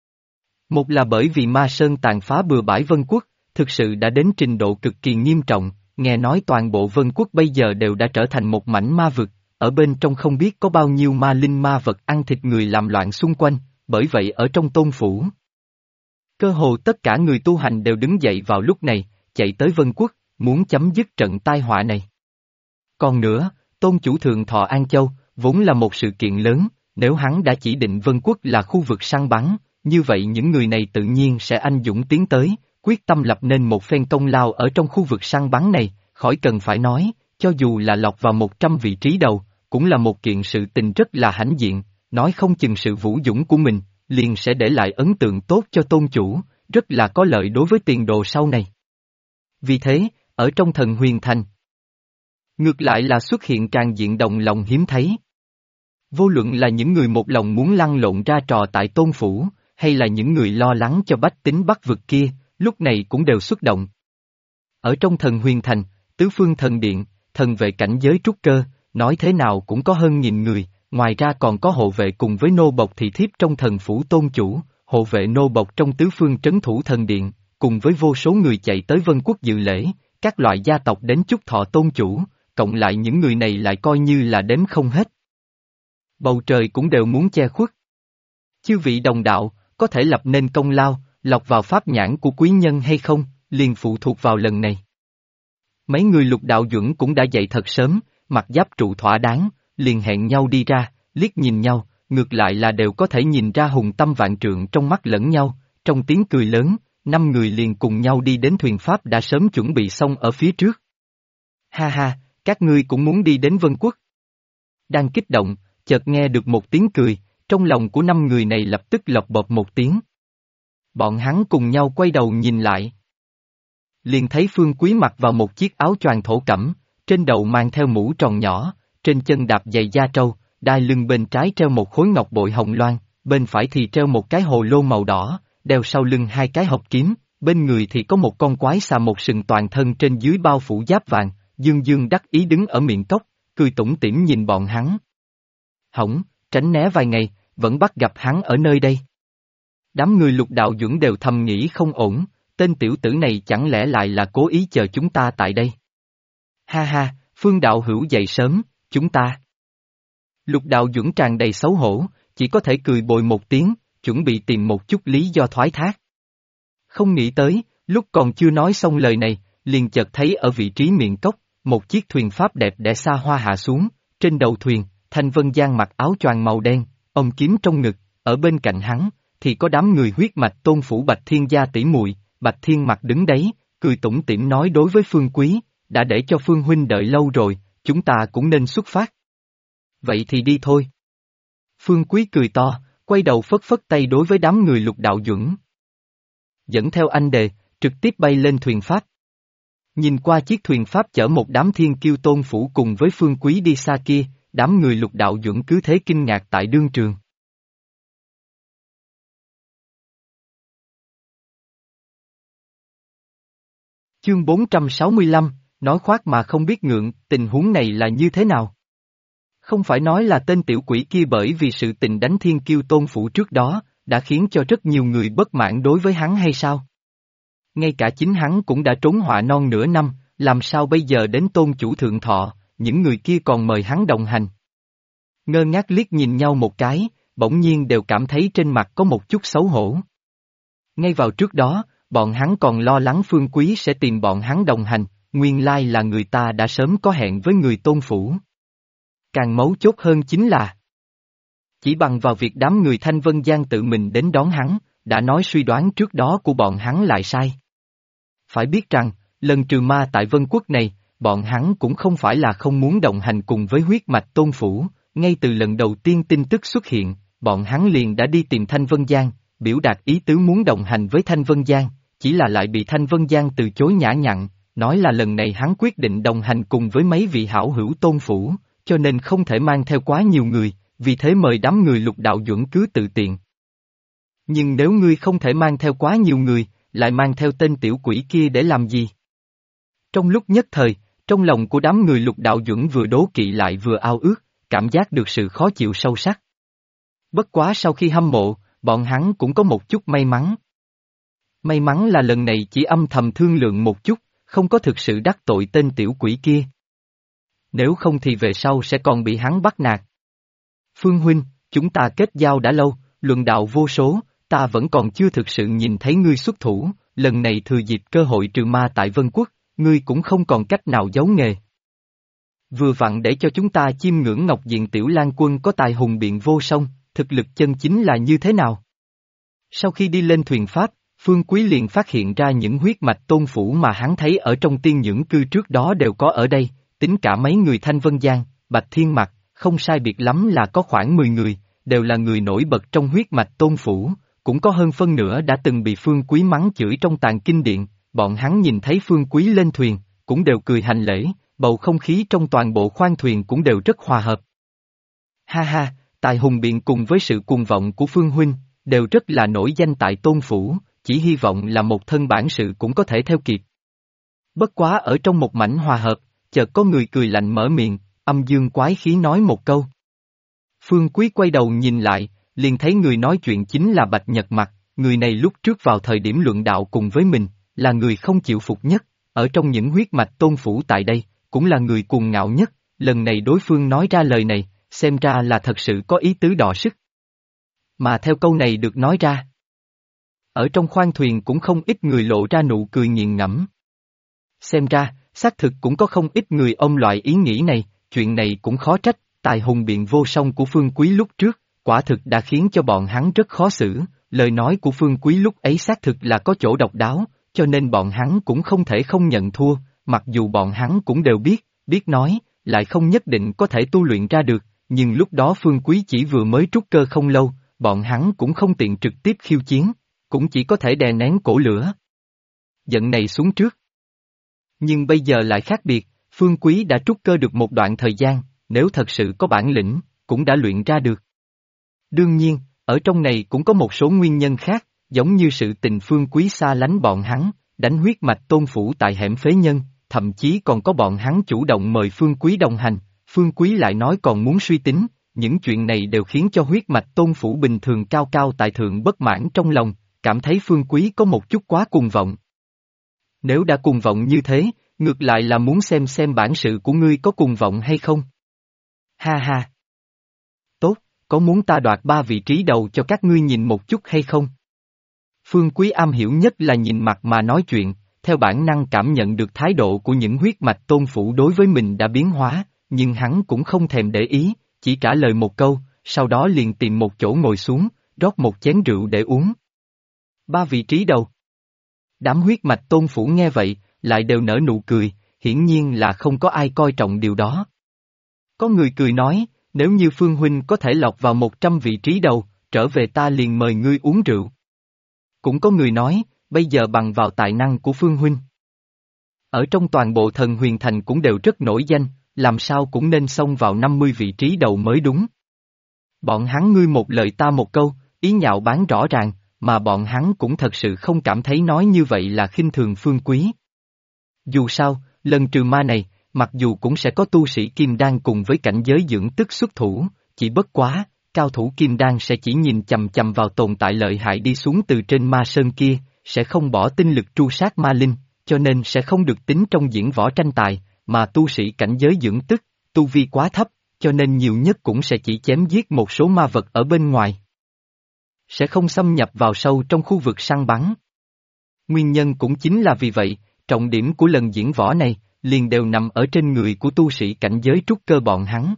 Một là bởi vì ma sơn tàn phá bừa bãi Vân Quốc, thực sự đã đến trình độ cực kỳ nghiêm trọng, nghe nói toàn bộ Vân Quốc bây giờ đều đã trở thành một mảnh ma vực, ở bên trong không biết có bao nhiêu ma linh ma vật ăn thịt người làm loạn xung quanh, bởi vậy ở trong Tôn phủ, cơ hồ tất cả người tu hành đều đứng dậy vào lúc này, chạy tới Vân Quốc, muốn chấm dứt trận tai họa này. Còn nữa, Tôn chủ thượng Thọ An Châu, vốn là một sự kiện lớn, nếu hắn đã chỉ định Vân Quốc là khu vực săn bắn, như vậy những người này tự nhiên sẽ anh dũng tiến tới, quyết tâm lập nên một phen công lao ở trong khu vực săn bắn này, khỏi cần phải nói, cho dù là lọt vào 100 vị trí đầu, cũng là một kiện sự tình rất là hãnh diện, nói không chừng sự vũ dũng của mình, liền sẽ để lại ấn tượng tốt cho tôn chủ, rất là có lợi đối với tiền đồ sau này. Vì thế, ở trong Thần Huyền Thành, ngược lại là xuất hiện tràn diện đồng lòng hiếm thấy. Vô luận là những người một lòng muốn lăn lộn ra trò tại tôn phủ, hay là những người lo lắng cho bách tính Bắc vực kia, lúc này cũng đều xuất động. Ở trong Thần Huyền Thành, tứ phương thần điện, thần vệ cảnh giới trúc cơ, nói thế nào cũng có hơn 1000 người, ngoài ra còn có hộ vệ cùng với nô bộc thị thiếp trong thần phủ tôn chủ, hộ vệ nô bộc trong tứ phương trấn thủ thần điện, cùng với vô số người chạy tới Vân Quốc dự lễ, các loại gia tộc đến chúc thọ tôn chủ, cộng lại những người này lại coi như là đếm không hết. Bầu trời cũng đều muốn che khuất. Chư vị đồng đạo, có thể lập nên công lao, lọc vào pháp nhãn của quý nhân hay không, liền phụ thuộc vào lần này. Mấy người Lục Đạo Duẩn cũng đã dậy thật sớm, mặc giáp trụ thỏa đáng, liền hẹn nhau đi ra, liếc nhìn nhau, ngược lại là đều có thể nhìn ra hùng tâm vạn trượng trong mắt lẫn nhau, trong tiếng cười lớn, 5 người liền cùng nhau đi đến thuyền pháp đã sớm chuẩn bị xong ở phía trước. Ha ha, các ngươi cũng muốn đi đến Vân Quốc. Đang kích động, chợt nghe được một tiếng cười, trong lòng của 5 người này lập tức lộc bộp một tiếng. Bọn hắn cùng nhau quay đầu nhìn lại. Liền thấy Phương Quý mặc vào một chiếc áo choàng thổ cẩm, trên đầu mang theo mũ tròn nhỏ, trên chân đạp giày da trâu, đai lưng bên trái treo một khối ngọc bội hồng loan, bên phải thì treo một cái hồ lô màu đỏ, đeo sau lưng 2 cái hộp kiếm, bên người thì có một con quái xà một sừng toàn thân trên dưới bao phủ giáp vàng, dương dương đắc ý đứng ở miệng cốc, cười tủm tỉm nhìn bọn hắn. Hỏng, tránh né vài ngày, vẫn bắt gặp hắn ở nơi đây. Đám người Lục Đạo Duẩn đều thầm nghĩ không ổn, tên tiểu tử này chẳng lẽ lại là cố ý chờ chúng ta tại đây. Ha ha, Phương đạo hữu dậy sớm, chúng ta. Lục Đạo Duẩn tràn đầy xấu hổ, chỉ có thể cười bồi một tiếng, chuẩn bị tìm một chút lý do thoái thác. Không nghĩ tới, lúc còn chưa nói xong lời này, liền chợt thấy ở vị trí miệng cốc, một chiếc thuyền pháp đẹp đẽ xa hoa hạ xuống, trên đầu thuyền, Thanh Vân Giang mặc áo choàng màu đen, ông kiếm trong ngực, ở bên cạnh hắn, thì có đám người huyết mạch tôn phủ Bạch Thiên gia tỷ muội, Bạch Thiên mặt đứng đấy, cười tủm tỉm nói đối với Phương Quý, đã để cho Phương huynh đợi lâu rồi, chúng ta cũng nên xuất phát. Vậy thì đi thôi. Phương Quý cười to, quay đầu phất phất tay đối với đám người Lục Đạo Duẩn. Dẫn theo anh đề, trực tiếp bay lên thuyền pháp. Nhìn qua chiếc thuyền pháp chở một đám thiên kiêu tôn phủ cùng với Phương Quý đi xa kia, đám người Lục Đạo Duẩn cứ thế kinh ngạc tại đương trường. Chương 465, nói khoác mà không biết ngượng, tình huống này là như thế nào? Không phải nói là tên tiểu quỷ kia bởi vì sự tình đánh thiên kiêu tôn phủ trước đó, đã khiến cho rất nhiều người bất mãn đối với hắn hay sao? Ngay cả chính hắn cũng đã trốn họa non nửa năm, làm sao bây giờ đến tôn chủ thượng thọ, những người kia còn mời hắn đồng hành. Ngơ ngác liếc nhìn nhau một cái, bỗng nhiên đều cảm thấy trên mặt có một chút xấu hổ. Ngay vào trước đó, bọn hắn còn lo lắng Phương Quý sẽ tìm bọn hắn đồng hành, nguyên lai là người ta đã sớm có hẹn với người tôn phủ. Càng mấu chốt hơn chính là chỉ bằng vào việc đám người Thanh Vân Giang tự mình đến đón hắn, đã nói suy đoán trước đó của bọn hắn lại sai. Phải biết rằng, lần trừ ma tại Vân Quốc này, bọn hắn cũng không phải là không muốn đồng hành cùng với huyết mạch tôn phủ, ngay từ lần đầu tiên tin tức xuất hiện, bọn hắn liền đã đi tìm Thanh Vân Giang, biểu đạt ý tứ muốn đồng hành với Thanh Vân Giang, chỉ là lại bị Thanh Vân Giang từ chối nhã nhặn, nói là lần này hắn quyết định đồng hành cùng với mấy vị hảo hữu tôn phủ, cho nên không thể mang theo quá nhiều người, vì thế mời đám người Lục Đạo Duẩn cứ tự tiện. Nhưng nếu ngươi không thể mang theo quá nhiều người, lại mang theo tên tiểu quỷ kia để làm gì? Trong lúc nhất thời, trong lòng của đám người Lục Đạo Duẩn vừa đố kỵ lại vừa ao ước, cảm giác được sự khó chịu sâu sắc. Bất quá sau khi hâm mộ, bọn hắn cũng có một chút may mắn. May mắn là lần này chỉ âm thầm thương lượng một chút, không có thực sự đắc tội tên tiểu quỷ kia. Nếu không thì về sau sẽ còn bị hắn bắt nạt. Phương huynh, chúng ta kết giao đã lâu, luận đạo vô số, ta vẫn còn chưa thực sự nhìn thấy ngươi xuất thủ, lần này thừa dịp cơ hội trừ ma tại Vân Quốc, ngươi cũng không còn cách nào giấu nghề. Vừa vặn để cho chúng ta chiêm ngưỡng Ngọc Diện Tiểu Lang Quân có tài hùng biện vô song, thực lực chân chính là như thế nào? Sau khi đi lên thuyền pháp, Phương Quý liền phát hiện ra những huyết mạch tôn phủ mà hắn thấy ở trong tiên nhưỡng cư trước đó đều có ở đây, tính cả mấy người Thanh Vân Giang, Bạch Thiên Mặc, không sai biệt lắm là có khoảng 10 người, đều là người nổi bật trong huyết mạch tôn phủ, cũng có hơn phân nửa đã từng bị Phương Quý mắng chửi trong tàng kinh điện, bọn hắn nhìn thấy Phương Quý lên thuyền, cũng đều cười hành lễ, bầu không khí trong toàn bộ khoang thuyền cũng đều rất hòa hợp. Ha ha, tài hùng biện cùng với sự cuồng vọng của Phương Huynh, đều rất là nổi danh tại tôn phủ, chỉ hy vọng là một thân bản sự cũng có thể theo kịp. Bất quá ở trong một mảnh hòa hợp, chợt có người cười lạnh mở miệng, âm dương quái khí nói một câu. Phương Quý quay đầu nhìn lại, liền thấy người nói chuyện chính là Bạch Nhật Mặc, người này lúc trước vào thời điểm luận đạo cùng với mình, là người không chịu phục nhất, ở trong những huyết mạch tôn phủ tại đây, cũng là người cuồng ngạo nhất, lần này đối phương nói ra lời này, xem ra là thật sự có ý tứ đọ sức. Mà theo câu này được nói ra, ở trong khoang thuyền cũng không ít người lộ ra nụ cười nghiền ngẫm. Xem ra, xác thực cũng có không ít người ôm loại ý nghĩ này, chuyện này cũng khó trách, tài hùng biện vô song của Phương Quý lúc trước, quả thực đã khiến cho bọn hắn rất khó xử, lời nói của Phương Quý lúc ấy xác thực là có chỗ độc đáo, cho nên bọn hắn cũng không thể không nhận thua, mặc dù bọn hắn cũng đều biết nói, lại không nhất định có thể tu luyện ra được, nhưng lúc đó Phương Quý chỉ vừa mới trúc cơ không lâu, bọn hắn cũng không tiện trực tiếp khiêu chiến, cũng chỉ có thể đè nén cổ lửa. Giận này xuống trước. Nhưng bây giờ lại khác biệt, Phương Quý đã trúc cơ được một đoạn thời gian, nếu thật sự có bản lĩnh, cũng đã luyện ra được. Đương nhiên, ở trong này cũng có một số nguyên nhân khác, giống như sự tình Phương Quý xa lánh bọn hắn, đánh huyết mạch tôn phủ tại hẻm phế nhân, thậm chí còn có bọn hắn chủ động mời Phương Quý đồng hành, Phương Quý lại nói còn muốn suy tính, những chuyện này đều khiến cho huyết mạch tôn phủ bình thường cao cao tại thượng bất mãn trong lòng, cảm thấy Phương Quý có một chút quá cuồng vọng. Nếu đã cuồng vọng như thế, ngược lại là muốn xem bản sự của ngươi có cuồng vọng hay không. Ha ha. Tốt, có muốn ta đoạt 3 vị trí đầu cho các ngươi nhìn một chút hay không? Phương Quý am hiểu nhất là nhìn mặt mà nói chuyện, theo bản năng cảm nhận được thái độ của những huyết mạch tôn phủ đối với mình đã biến hóa, nhưng hắn cũng không thèm để ý, chỉ trả lời một câu, sau đó liền tìm một chỗ ngồi xuống, rót một chén rượu để uống. 3 vị trí đầu. Đám huyết mạch tôn phủ nghe vậy, lại đều nở nụ cười, hiển nhiên là không có ai coi trọng điều đó. Có người cười nói, nếu như Phương Huynh có thể lọt vào 100 vị trí đầu, trở về ta liền mời ngươi uống rượu. Cũng có người nói, bây giờ bằng vào tài năng của Phương Huynh. Ở trong toàn bộ Thần Huyền Thành cũng đều rất nổi danh, làm sao cũng nên xông vào 50 vị trí đầu mới đúng. Bọn hắn ngươi một lời ta một câu, ý nhạo báng rõ ràng, mà bọn hắn cũng thật sự không cảm thấy nói như vậy là khinh thường Phương Quý. Dù sao, lần trừ ma này, mặc dù cũng sẽ có tu sĩ Kim Đan cùng với cảnh giới dưỡng tức xuất thủ, chỉ bất quá, cao thủ Kim Đan sẽ chỉ nhìn chầm chầm vào tồn tại lợi hại đi xuống từ trên ma sơn kia, sẽ không bỏ tinh lực tru sát ma linh, cho nên sẽ không được tính trong diễn võ tranh tài, mà tu sĩ cảnh giới dưỡng tức, tu vi quá thấp, cho nên nhiều nhất cũng sẽ chỉ chém giết một số ma vật ở bên ngoài. Sẽ không xâm nhập vào sâu trong khu vực săn bắn. Nguyên nhân cũng chính là vì vậy, trọng điểm của lần diễn võ này, liền đều nằm ở trên người của tu sĩ cảnh giới trúc cơ bọn hắn.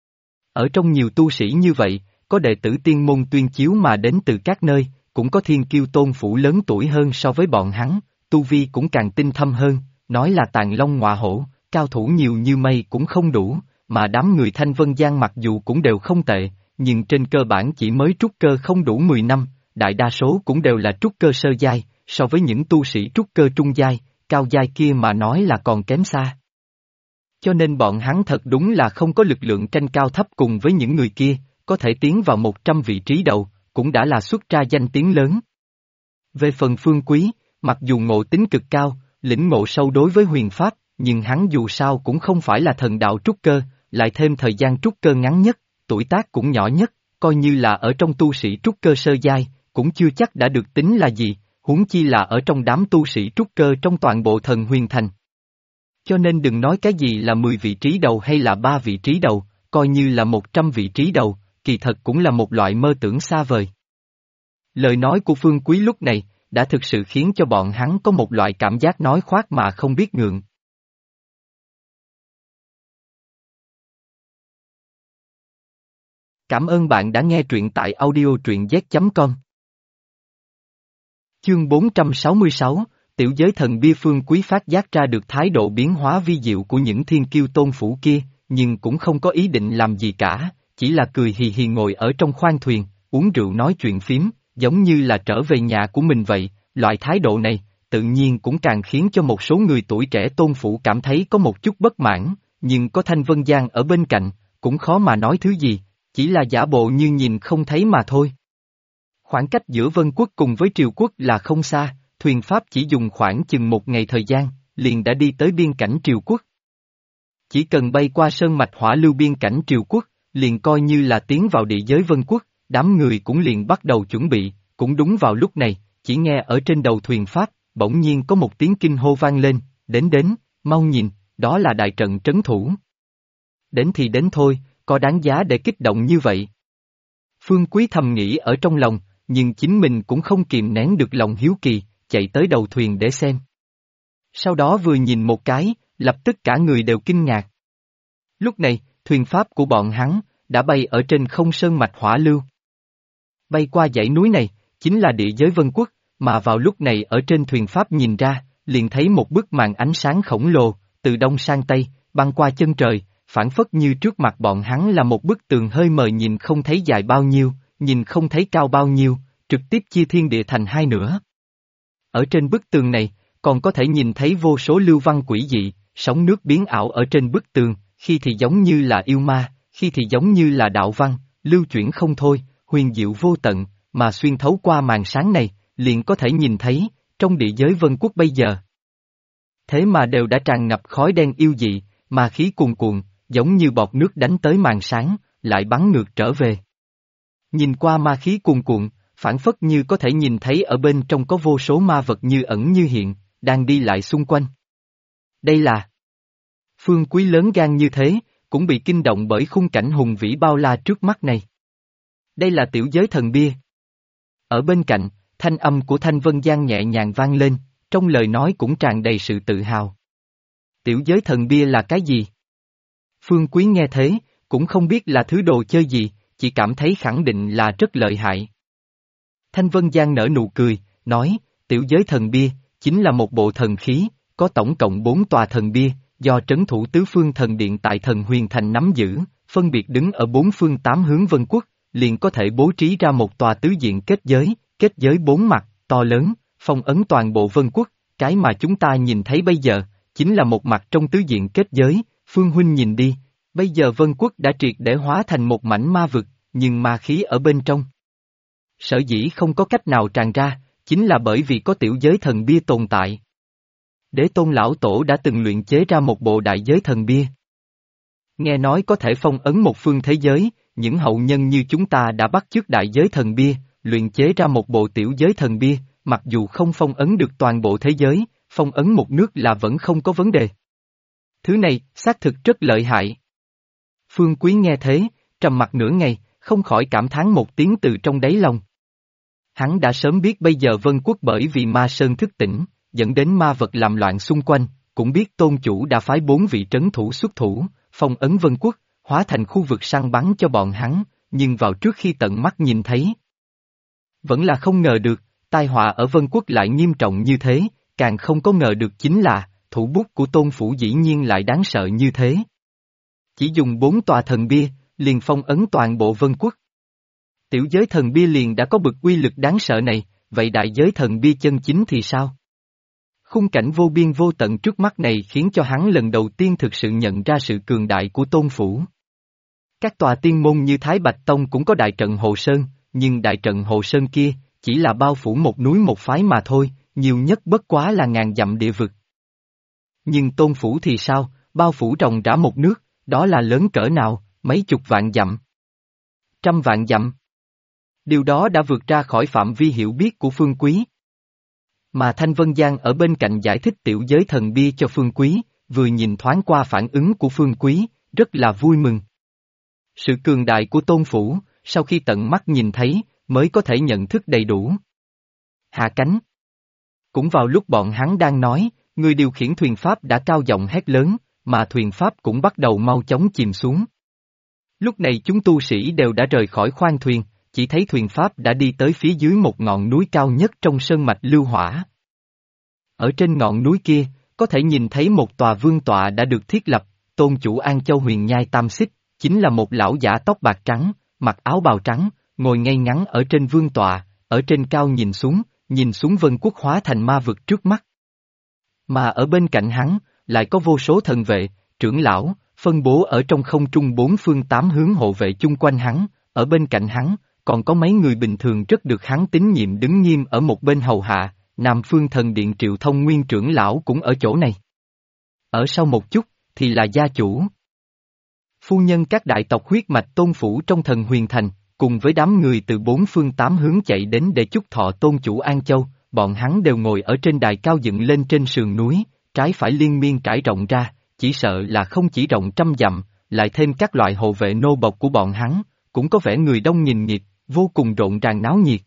Ở trong nhiều tu sĩ như vậy, có đệ tử tiên môn tuyên chiếu mà đến từ các nơi, cũng có thiên kiêu tôn phủ lớn tuổi hơn so với bọn hắn, tu vi cũng càng tinh thâm hơn, nói là tàn long ngọa hổ, cao thủ nhiều như mây cũng không đủ, mà đám người Thanh Vân Giang mặc dù cũng đều không tệ, nhưng trên cơ bản chỉ mới trúc cơ không đủ 10 năm, đại đa số cũng đều là trúc cơ sơ giai, so với những tu sĩ trúc cơ trung giai, cao giai kia mà nói là còn kém xa. Cho nên bọn hắn thật đúng là không có lực lượng tranh cao thấp cùng với những người kia, có thể tiến vào 100 vị trí đầu, cũng đã là xuất ra danh tiếng lớn. Về phần Phương Quý, mặc dù ngộ tính cực cao, lĩnh ngộ sâu đối với huyền pháp, nhưng hắn dù sao cũng không phải là thần đạo trúc cơ, lại thêm thời gian trúc cơ ngắn nhất, tuổi tác cũng nhỏ nhất, coi như là ở trong tu sĩ trúc cơ sơ giai, cũng chưa chắc đã được tính là gì, huống chi là ở trong đám tu sĩ trúc cơ trong toàn bộ Thần Huyền Thành. Cho nên đừng nói cái gì là 10 vị trí đầu hay là 3 vị trí đầu, coi như là 100 vị trí đầu, kỳ thật cũng là một loại mơ tưởng xa vời. Lời nói của Phương Quý lúc này, đã thực sự khiến cho bọn hắn có một loại cảm giác nói khoác mà không biết ngượng. Cảm ơn bạn đã nghe truyện tại audio truyện z.com. Chương 466, tiểu giới thần bia. Phương Quý phát giác ra được thái độ biến hóa vi diệu của những thiên kiêu tôn phủ kia, nhưng cũng không có ý định làm gì cả, chỉ là cười hì hì ngồi ở trong khoang thuyền, uống rượu nói chuyện phím, giống như là trở về nhà của mình vậy. Loại thái độ này, tự nhiên cũng càng khiến cho một số người tuổi trẻ tôn phủ cảm thấy có một chút bất mãn, nhưng có Thanh Vân Giang ở bên cạnh, cũng khó mà nói thứ gì, chỉ là giả bộ như nhìn không thấy mà thôi. Khoảng cách giữa Vân Quốc cùng với Triều Quốc là không xa, thuyền Pháp chỉ dùng khoảng chừng một ngày thời gian, liền đã đi tới biên cảnh Triều Quốc. Chỉ cần bay qua sơn mạch hỏa lưu biên cảnh Triều Quốc, liền coi như là tiến vào địa giới Vân Quốc, đám người cũng liền bắt đầu chuẩn bị, cũng đúng vào lúc này, chỉ nghe ở trên đầu thuyền Pháp, bỗng nhiên có một tiếng kinh hô vang lên, đến, mau nhìn, đó là đại trận trấn thủ. Đến thì đến thôi, có đáng giá để kích động như vậy. Phương Quý thầm nghĩ ở trong lòng, nhưng chính mình cũng không kìm nén được lòng hiếu kỳ, chạy tới đầu thuyền để xem. Sau đó vừa nhìn một cái, lập tức cả người đều kinh ngạc. Lúc này, thuyền Pháp của bọn hắn, đã bay ở trên không sơn mạch hỏa lưu. Bay qua dãy núi này, chính là địa giới Vân Quốc, mà vào lúc này ở trên thuyền Pháp nhìn ra, liền thấy một bức màn ánh sáng khổng lồ, từ đông sang tây, băng qua chân trời, phảng phất như trước mặt bọn hắn là một bức tường hơi mờ nhìn không thấy dài bao nhiêu, nhìn không thấy cao bao nhiêu, trực tiếp chia thiên địa thành hai nửa. Ở trên bức tường này, còn có thể nhìn thấy vô số lưu văn quỷ dị, sóng nước biến ảo ở trên bức tường, khi thì giống như là yêu ma, khi thì giống như là đạo văn, lưu chuyển không thôi, huyền diệu vô tận, mà xuyên thấu qua màn sáng này, liền có thể nhìn thấy, trong địa giới Vân Quốc bây giờ. Thế mà đều đã tràn ngập khói đen yêu dị, mà khí cuồn cuộn, giống như bọt nước đánh tới màn sáng, lại bắn ngược trở về. Nhìn qua ma khí cuồn cuộn, phảng phất như có thể nhìn thấy ở bên trong có vô số ma vật như ẩn như hiện, đang đi lại xung quanh. Đây là Phương Quý lớn gan như thế, cũng bị kinh động bởi khung cảnh hùng vĩ bao la trước mắt này. Đây là tiểu giới thần bia. Ở bên cạnh, thanh âm của Thanh Vân Giang nhẹ nhàng vang lên, trong lời nói cũng tràn đầy sự tự hào. Tiểu giới thần bia là cái gì? Phương Quý nghe thế, cũng không biết là thứ đồ chơi gì, chỉ cảm thấy khẳng định là rất lợi hại. Thanh Vân Giang nở nụ cười, nói, tiểu giới thần bia, chính là một bộ thần khí, có tổng cộng 4 tòa thần bia, do trấn thủ tứ phương thần điện tại thần huyền thành nắm giữ, phân biệt đứng ở 4 phương 8 hướng Vân Quốc, liền có thể bố trí ra một tòa tứ diện kết giới 4 mặt, to lớn, phong ấn toàn bộ Vân Quốc, cái mà chúng ta nhìn thấy bây giờ, chính là một mặt trong tứ diện kết giới. Phương huynh nhìn đi, bây giờ Vân Quốc đã triệt để hóa thành một mảnh ma vực, nhưng ma khí ở bên trong. Sở dĩ không có cách nào tràn ra, chính là bởi vì có tiểu giới thần bia tồn tại. Đế Tôn Lão Tổ đã từng luyện chế ra một bộ đại giới thần bia. Nghe nói có thể phong ấn một phương thế giới, những hậu nhân như chúng ta đã bắt chước đại giới thần bia, luyện chế ra một bộ tiểu giới thần bia, mặc dù không phong ấn được toàn bộ thế giới, phong ấn một nước là vẫn không có vấn đề. Thứ này, xác thực rất lợi hại. Phương Quý nghe thế, trầm mặt nửa ngày, không khỏi cảm thán một tiếng từ trong đáy lòng. Hắn đã sớm biết bây giờ Vân Quốc bởi vì ma sơn thức tỉnh, dẫn đến ma vật làm loạn xung quanh, cũng biết tôn chủ đã phái 4 vị trấn thủ xuất thủ, phong ấn Vân Quốc, hóa thành khu vực săn bắn cho bọn hắn, nhưng vào trước khi tận mắt nhìn thấy. Vẫn là không ngờ được, tai họa ở Vân Quốc lại nghiêm trọng như thế, càng không có ngờ được chính là, thủ bút của tôn phủ dĩ nhiên lại đáng sợ như thế. Chỉ dùng 4 tòa thần bia, liền phong ấn toàn bộ Vân Quốc. Tiểu giới thần bia liền đã có bực uy lực đáng sợ này, vậy đại giới thần bia chân chính thì sao? Khung cảnh vô biên vô tận trước mắt này khiến cho hắn lần đầu tiên thực sự nhận ra sự cường đại của tôn phủ. Các tòa tiên môn như Thái Bạch Tông cũng có đại trận Hồ Sơn, nhưng đại trận Hồ Sơn kia, chỉ là bao phủ một núi một phái mà thôi, nhiều nhất bất quá là ngàn dặm địa vực. Nhưng tôn phủ thì sao, bao phủ ròng rã một nước, đó là lớn cỡ nào, mấy chục vạn dặm. Trăm vạn dặm. Điều đó đã vượt ra khỏi phạm vi hiểu biết của Phương Quý. Mà Thanh Vân Giang ở bên cạnh giải thích tiểu giới thần bia cho Phương Quý, vừa nhìn thoáng qua phản ứng của Phương Quý, rất là vui mừng. Sự cường đại của tôn phủ, sau khi tận mắt nhìn thấy, mới có thể nhận thức đầy đủ. Hạ cánh. Cũng vào lúc bọn hắn đang nói, người điều khiển thuyền Pháp đã cao giọng hét lớn, mà thuyền Pháp cũng bắt đầu mau chóng chìm xuống. Lúc này chúng tu sĩ đều đã rời khỏi khoang thuyền, chỉ thấy thuyền pháp đã đi tới phía dưới một ngọn núi cao nhất trong sơn mạch lưu hỏa. Ở trên ngọn núi kia, có thể nhìn thấy một tòa vương tọa đã được thiết lập, tôn chủ An Châu Huyền Nhai Tam Xích, chính là một lão giả tóc bạc trắng, mặc áo bào trắng, ngồi ngay ngắn ở trên vương tọa, ở trên cao nhìn xuống vân quốc hóa thành ma vực trước mắt. Mà ở bên cạnh hắn, lại có vô số thần vệ, trưởng lão, phân bố ở trong không trung bốn phương tám hướng hộ vệ chung quanh hắn, ở bên cạnh hắn, còn có mấy người bình thường rất được hắn tín nhiệm đứng nghiêm ở một bên hầu hạ, Nam Phương Thần Điện Triệu Thông Nguyên trưởng lão cũng ở chỗ này. Ở sau một chút, thì là gia chủ. Phu nhân các đại tộc huyết mạch tôn phủ trong Thần Huyền Thành, cùng với đám người từ bốn phương tám hướng chạy đến để chúc thọ tôn chủ An Châu, bọn hắn đều ngồi ở trên đài cao dựng lên trên sườn núi, trái phải liên miên trải rộng ra, chỉ sợ là không chỉ rộng trăm dặm, lại thêm các loại hộ vệ nô bộc của bọn hắn, cũng có vẻ người đông nghìn nghịt, vô cùng rộn ràng náo nhiệt.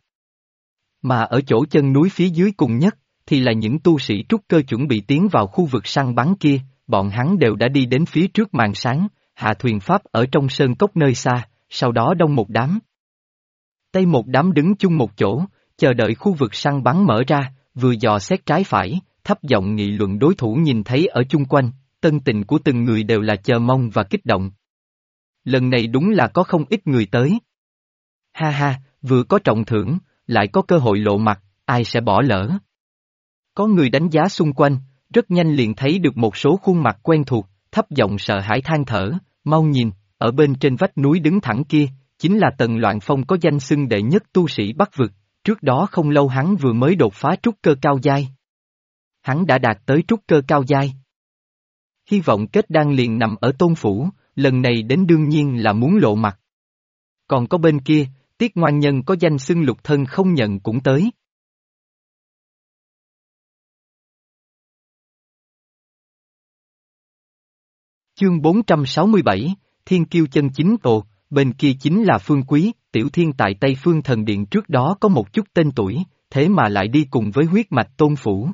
Mà ở chỗ chân núi phía dưới cùng nhất, thì là những tu sĩ trúc cơ chuẩn bị tiến vào khu vực săn bắn kia, bọn hắn đều đã đi đến phía trước màn sáng, hạ thuyền pháp ở trong sơn cốc nơi xa, sau đó đông một đám. Tây một đám đứng chung một chỗ, chờ đợi khu vực săn bắn mở ra, vừa dò xét trái phải, thấp giọng nghị luận đối thủ nhìn thấy ở chung quanh, tâm tình của từng người đều là chờ mong và kích động. Lần này đúng là có không ít người tới. Ha ha, vừa có trọng thưởng, lại có cơ hội lộ mặt, ai sẽ bỏ lỡ. Có người đánh giá xung quanh, rất nhanh liền thấy được một số khuôn mặt quen thuộc, thấp giọng sợ hãi than thở, mau nhìn, ở bên trên vách núi đứng thẳng kia, chính là Tần Loạn Phong có danh xưng đệ nhất tu sĩ Bắc vực, trước đó không lâu hắn vừa mới đột phá trúc cơ cao giai. Hắn đã đạt tới trúc cơ cao giai. Hy vọng kết đan liền nằm ở tôn phủ, lần này đến đương nhiên là muốn lộ mặt. Còn có bên kia, Tiết Ngoan Nhân có danh xưng lục thân không nhận cũng tới. Chương 467, Thiên Kiêu chân chính ồ, bên kia chính là Phương Quý, tiểu thiên tại Tây Phương Thần Điện trước đó có một chút tên tuổi, thế mà lại đi cùng với huyết mạch tôn phủ.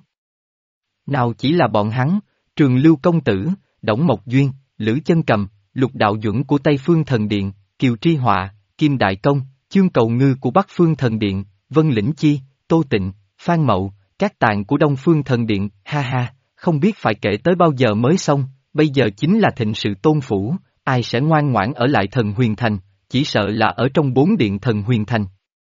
Nào chỉ là bọn hắn, Trường Lưu Công Tử, Đổng Mộc Duyên, Lữ Chân Cầm, Lục Đạo Duẩn của Tây Phương Thần Điện, Kiều Tri Họa, Kim Đại Công, Chương Cầu Ngư của Bắc Phương Thần Điện, Vân Lĩnh Chi, Tô Tịnh, Phan Mậu, các tạng của Đông Phương Thần Điện, ha ha, không biết phải kể tới bao giờ mới xong, bây giờ chính là thịnh sự tôn phủ, ai sẽ ngoan ngoãn ở lại Thần Huyền Thành, chỉ sợ là ở trong bốn điện Thần Huyền Thành.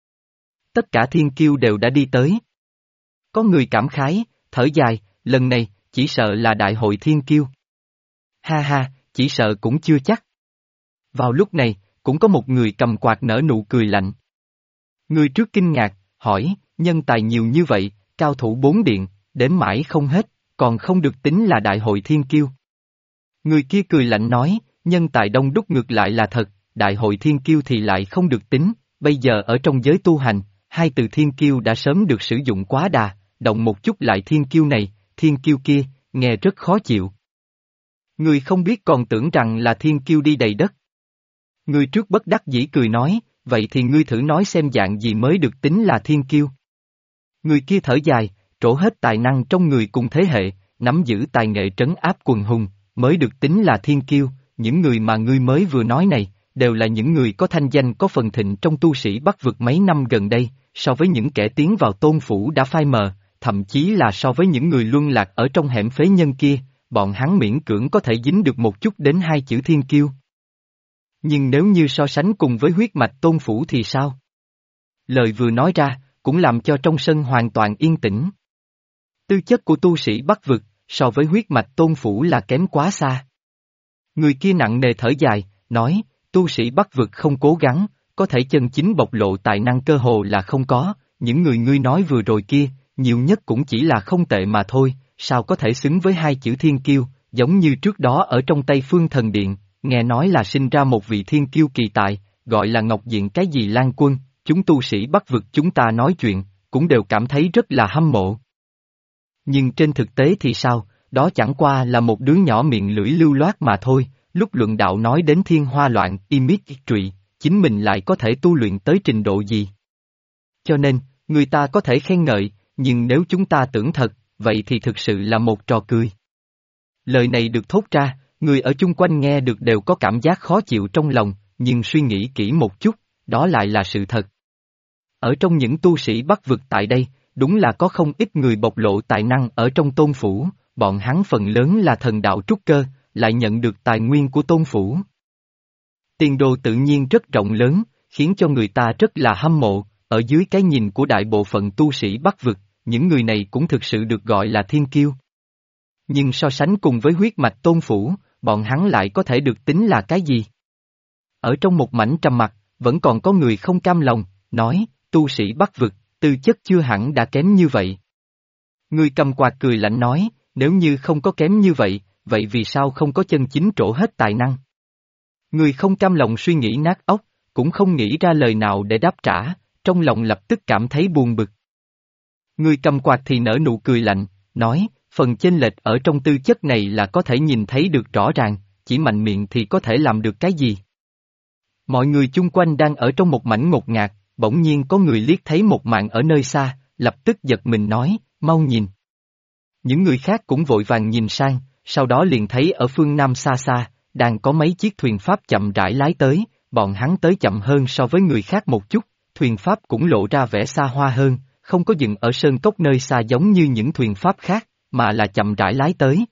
Tất cả thiên kiêu đều đã đi tới. Có người cảm khái, thở dài, lần này, chỉ sợ là đại hội thiên kiêu. Ha ha, chỉ sợ cũng chưa chắc. Vào lúc này, cũng có một người cầm quạt nở nụ cười lạnh. Người trước kinh ngạc, hỏi, nhân tài nhiều như vậy, cao thủ bốn điện, đếm mãi không hết, còn không được tính là đại hội thiên kiêu. Người kia cười lạnh nói, nhân tài đông đúc ngược lại là thật, đại hội thiên kiêu thì lại không được tính, bây giờ ở trong giới tu hành, hai từ thiên kiêu đã sớm được sử dụng quá đà, động một chút lại thiên kiêu này, thiên kiêu kia, nghe rất khó chịu. Người không biết còn tưởng rằng là thiên kiêu đi đầy đất. Người trước bất đắc dĩ cười nói, vậy thì ngươi thử nói xem dạng gì mới được tính là thiên kiêu. Người kia thở dài, trổ hết tài năng trong người cùng thế hệ, nắm giữ tài nghệ trấn áp quần hùng, mới được tính là thiên kiêu, những người mà ngươi mới vừa nói này, đều là những người có thanh danh có phần thịnh trong tu sĩ Bắc vực mấy năm gần đây, so với những kẻ tiến vào tôn phủ đã phai mờ, thậm chí là so với những người luân lạc ở trong hẻm phế nhân kia, bọn hắn miễn cưỡng có thể dính được một chút đến hai chữ thiên kiêu. Nhưng nếu như so sánh cùng với huyết mạch tôn phủ thì sao? Lời vừa nói ra, cũng làm cho trong sân hoàn toàn yên tĩnh. Tư chất của tu sĩ Bắc vực, so với huyết mạch tôn phủ là kém quá xa. Người kia nặng nề thở dài, nói, tu sĩ Bắc vực không cố gắng, có thể chân chính bộc lộ tài năng cơ hồ là không có, những người ngươi nói vừa rồi kia, nhiều nhất cũng chỉ là không tệ mà thôi, sao có thể xứng với hai chữ thiên kiêu, giống như trước đó ở trong Tây Phương Thần Điện, nghe nói là sinh ra một vị thiên kiêu kỳ tài, gọi là Ngọc Diện cái gì Lan Quân, chúng tu sĩ Bắc vực chúng ta nói chuyện, cũng đều cảm thấy rất là hâm mộ. Nhưng trên thực tế thì sao, đó chẳng qua là một đứa nhỏ miệng lưỡi lưu loát mà thôi, lúc luận đạo nói đến thiên hoa loạn, imít trụy, chính mình lại có thể tu luyện tới trình độ gì. Cho nên, người ta có thể khen ngợi, nhưng nếu chúng ta tưởng thật, vậy thì thực sự là một trò cười. Lời này được thốt ra, người ở chung quanh nghe được đều có cảm giác khó chịu trong lòng, nhưng suy nghĩ kỹ một chút, đó lại là sự thật. Ở trong những tu sĩ Bắc vực tại đây, đúng là có không ít người bộc lộ tài năng ở trong tôn phủ, bọn hắn phần lớn là thần đạo trúc cơ, lại nhận được tài nguyên của tôn phủ. Tiền đồ tự nhiên rất rộng lớn, khiến cho người ta rất là hâm mộ, ở dưới cái nhìn của đại bộ phận tu sĩ Bắc vực, những người này cũng thực sự được gọi là thiên kiêu. Nhưng so sánh cùng với huyết mạch tôn phủ, bọn hắn lại có thể được tính là cái gì? Ở trong một mảnh trầm mặc, vẫn còn có người không cam lòng, nói, tu sĩ Bắc vực, tư chất chưa hẳn đã kém như vậy. Người cầm quạt cười lạnh nói, nếu như không có kém như vậy, vậy vì sao không có chân chính trổ hết tài năng? Người không cam lòng suy nghĩ nát óc, cũng không nghĩ ra lời nào để đáp trả, trong lòng lập tức cảm thấy buồn bực. Người cầm quạt thì nở nụ cười lạnh, nói, phần chênh lệch ở trong tư chất này là có thể nhìn thấy được rõ ràng, chỉ mạnh miệng thì có thể làm được cái gì? Mọi người chung quanh đang ở trong một mảnh ngột ngạt, bỗng nhiên có người liếc thấy một màn ở nơi xa, lập tức giật mình nói, mau nhìn. Những người khác cũng vội vàng nhìn sang, sau đó liền thấy ở phương Nam xa xa, đang có mấy chiếc thuyền pháp chậm rãi lái tới, bọn hắn tới chậm hơn so với người khác một chút, thuyền pháp cũng lộ ra vẻ xa hoa hơn, không có dừng ở sơn cốc nơi xa giống như những thuyền pháp khác, mà là chậm rãi lái tới.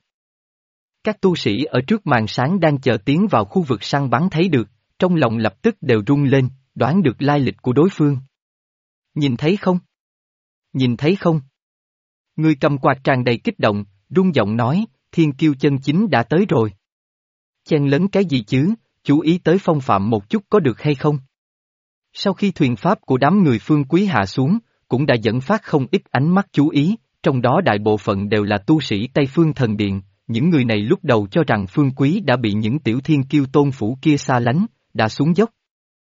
Các tu sĩ ở trước màn sáng đang chờ tiến vào khu vực săn bắn thấy được, trong lòng lập tức đều rung lên, đoán được lai lịch của đối phương. Nhìn thấy không? Nhìn thấy không? Người cầm quạt tràn đầy kích động, rung giọng nói, thiên kiêu chân chính đã tới rồi. Chen lấn cái gì chứ, chú ý tới phong phạm một chút có được hay không? Sau khi thuyền pháp của đám người Phương Quý hạ xuống, cũng đã dẫn phát không ít ánh mắt chú ý, trong đó đại bộ phận đều là tu sĩ Tây Phương Thần Điện, những người này lúc đầu cho rằng Phương Quý đã bị những tiểu thiên kiêu tôn phủ kia xa lánh, đã xuống dốc.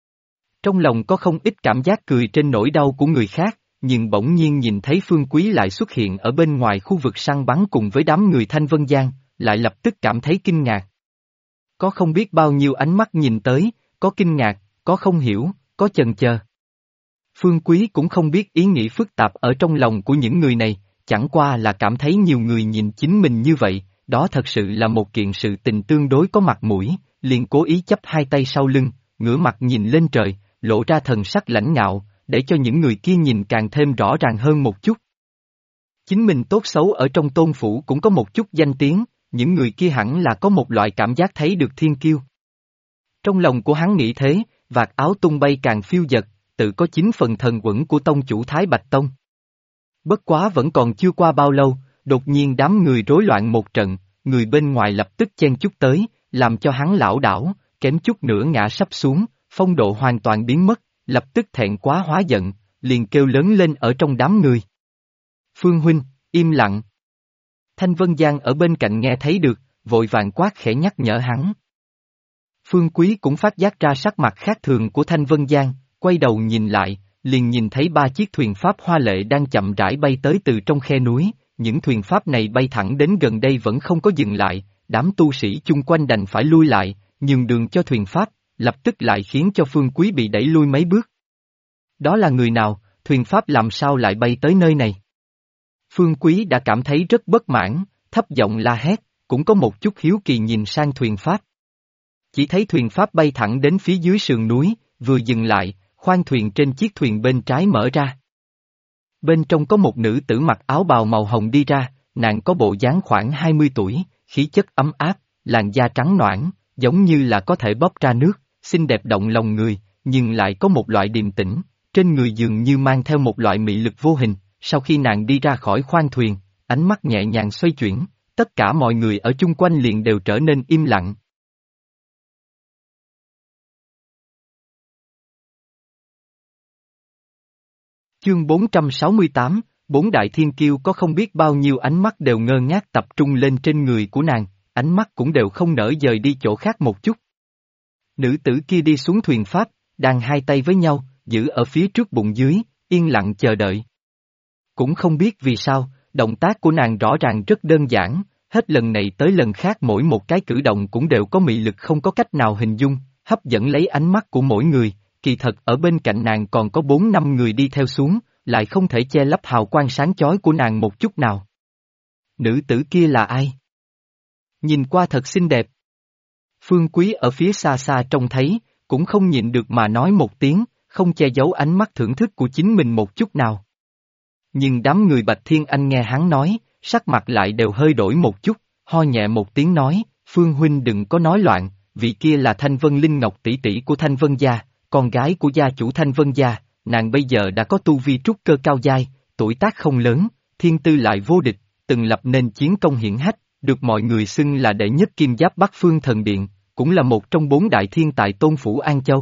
Trong lòng có không ít cảm giác cười trên nỗi đau của người khác, nhưng bỗng nhiên nhìn thấy Phương Quý lại xuất hiện ở bên ngoài khu vực săn bắn cùng với đám người Thanh Vân Giang, lại lập tức cảm thấy kinh ngạc. Có không biết bao nhiêu ánh mắt nhìn tới, có kinh ngạc, có không hiểu, có chần chờ. Phương Quý cũng không biết ý nghĩ phức tạp ở trong lòng của những người này, chẳng qua là cảm thấy nhiều người nhìn chính mình như vậy, đó thật sự là một kiện sự tình tương đối có mặt mũi, liền cố ý chắp hai tay sau lưng, ngửa mặt nhìn lên trời, lộ ra thần sắc lãnh ngạo, để cho những người kia nhìn càng thêm rõ ràng hơn một chút. Chính mình tốt xấu ở trong tôn phủ cũng có một chút danh tiếng, những người kia hẳn là có một loại cảm giác thấy được thiên kiêu. Trong lòng của hắn nghĩ thế, vạt áo tung bay càng phiêu dật, tự có 9 phần thần uẩn của tông chủ Thái Bạch Tông. Bất quá vẫn còn chưa qua bao lâu, đột nhiên đám người rối loạn một trận, người bên ngoài lập tức chen chúc tới, làm cho hắn lảo đảo, kém chút nữa ngã sắp xuống, phong độ hoàn toàn biến mất, lập tức thẹn quá hóa giận, liền kêu lớn lên ở trong đám người. Phương huynh, im lặng. Thanh Vân Giang ở bên cạnh nghe thấy được, vội vàng quát khẽ nhắc nhở hắn. Phương Quý cũng phát giác ra sắc mặt khác thường của Thanh Vân Giang, quay đầu nhìn lại, liền nhìn thấy 3 chiếc thuyền pháp hoa lệ đang chậm rãi bay tới từ trong khe núi, những thuyền pháp này bay thẳng đến gần đây vẫn không có dừng lại, đám tu sĩ chung quanh đành phải lui lại, nhường đường cho thuyền pháp, lập tức lại khiến cho Phương Quý bị đẩy lui mấy bước. Đó là người nào, thuyền pháp làm sao lại bay tới nơi này? Phương Quý đã cảm thấy rất bất mãn, thấp giọng la hét, cũng có một chút hiếu kỳ nhìn sang thuyền pháp. Chỉ thấy thuyền pháp bay thẳng đến phía dưới sườn núi, vừa dừng lại, khoang thuyền trên chiếc thuyền bên trái mở ra. Bên trong có một nữ tử mặc áo bào màu hồng đi ra, nàng có bộ dáng khoảng 20 tuổi, khí chất ấm áp, làn da trắng ноãn, giống như là có thể bóp ra nước, xinh đẹp động lòng người, nhưng lại có một loại điềm tĩnh, trên người dường như mang theo một loại mị lực vô hình. Sau khi nàng đi ra khỏi khoang thuyền, ánh mắt nhẹ nhàng xoay chuyển, tất cả mọi người ở chung quanh liền đều trở nên im lặng. Chương 468, 4 đại thiên kiêu có không biết bao nhiêu ánh mắt đều ngơ ngác tập trung lên trên người của nàng, ánh mắt cũng đều không nỡ dời đi chỗ khác một chút. Nữ tử kia đi xuống thuyền pháp, đang hai tay với nhau, giữ ở phía trước bụng dưới, yên lặng chờ đợi. Cũng không biết vì sao, động tác của nàng rõ ràng rất đơn giản, hết lần này tới lần khác mỗi một cái cử động cũng đều có mị lực không có cách nào hình dung, hấp dẫn lấy ánh mắt của mỗi người, kỳ thật ở bên cạnh nàng còn có 4-5 người đi theo xuống, lại không thể che lấp hào quang sáng chói của nàng một chút nào. Nữ tử kia là ai? Nhìn qua thật xinh đẹp. Phương Quý ở phía xa xa trông thấy, cũng không nhịn được mà nói một tiếng, không che giấu ánh mắt thưởng thức của chính mình một chút nào. Nhưng đám người Bạch Thiên Anh nghe hắn nói, sắc mặt lại đều hơi đổi một chút, ho nhẹ một tiếng nói, Phương huynh đừng có nói loạn, vị kia là Thanh Vân Linh Ngọc tỷ tỷ của Thanh Vân gia, con gái của gia chủ Thanh Vân gia, nàng bây giờ đã có tu vi trúc cơ cao giai, tuổi tác không lớn, thiên tư lại vô địch, từng lập nên chiến công hiển hách, được mọi người xưng là đệ nhất kim giáp Bắc Phương Thần Điện, cũng là một trong 4 đại thiên tài Tôn phủ An Châu.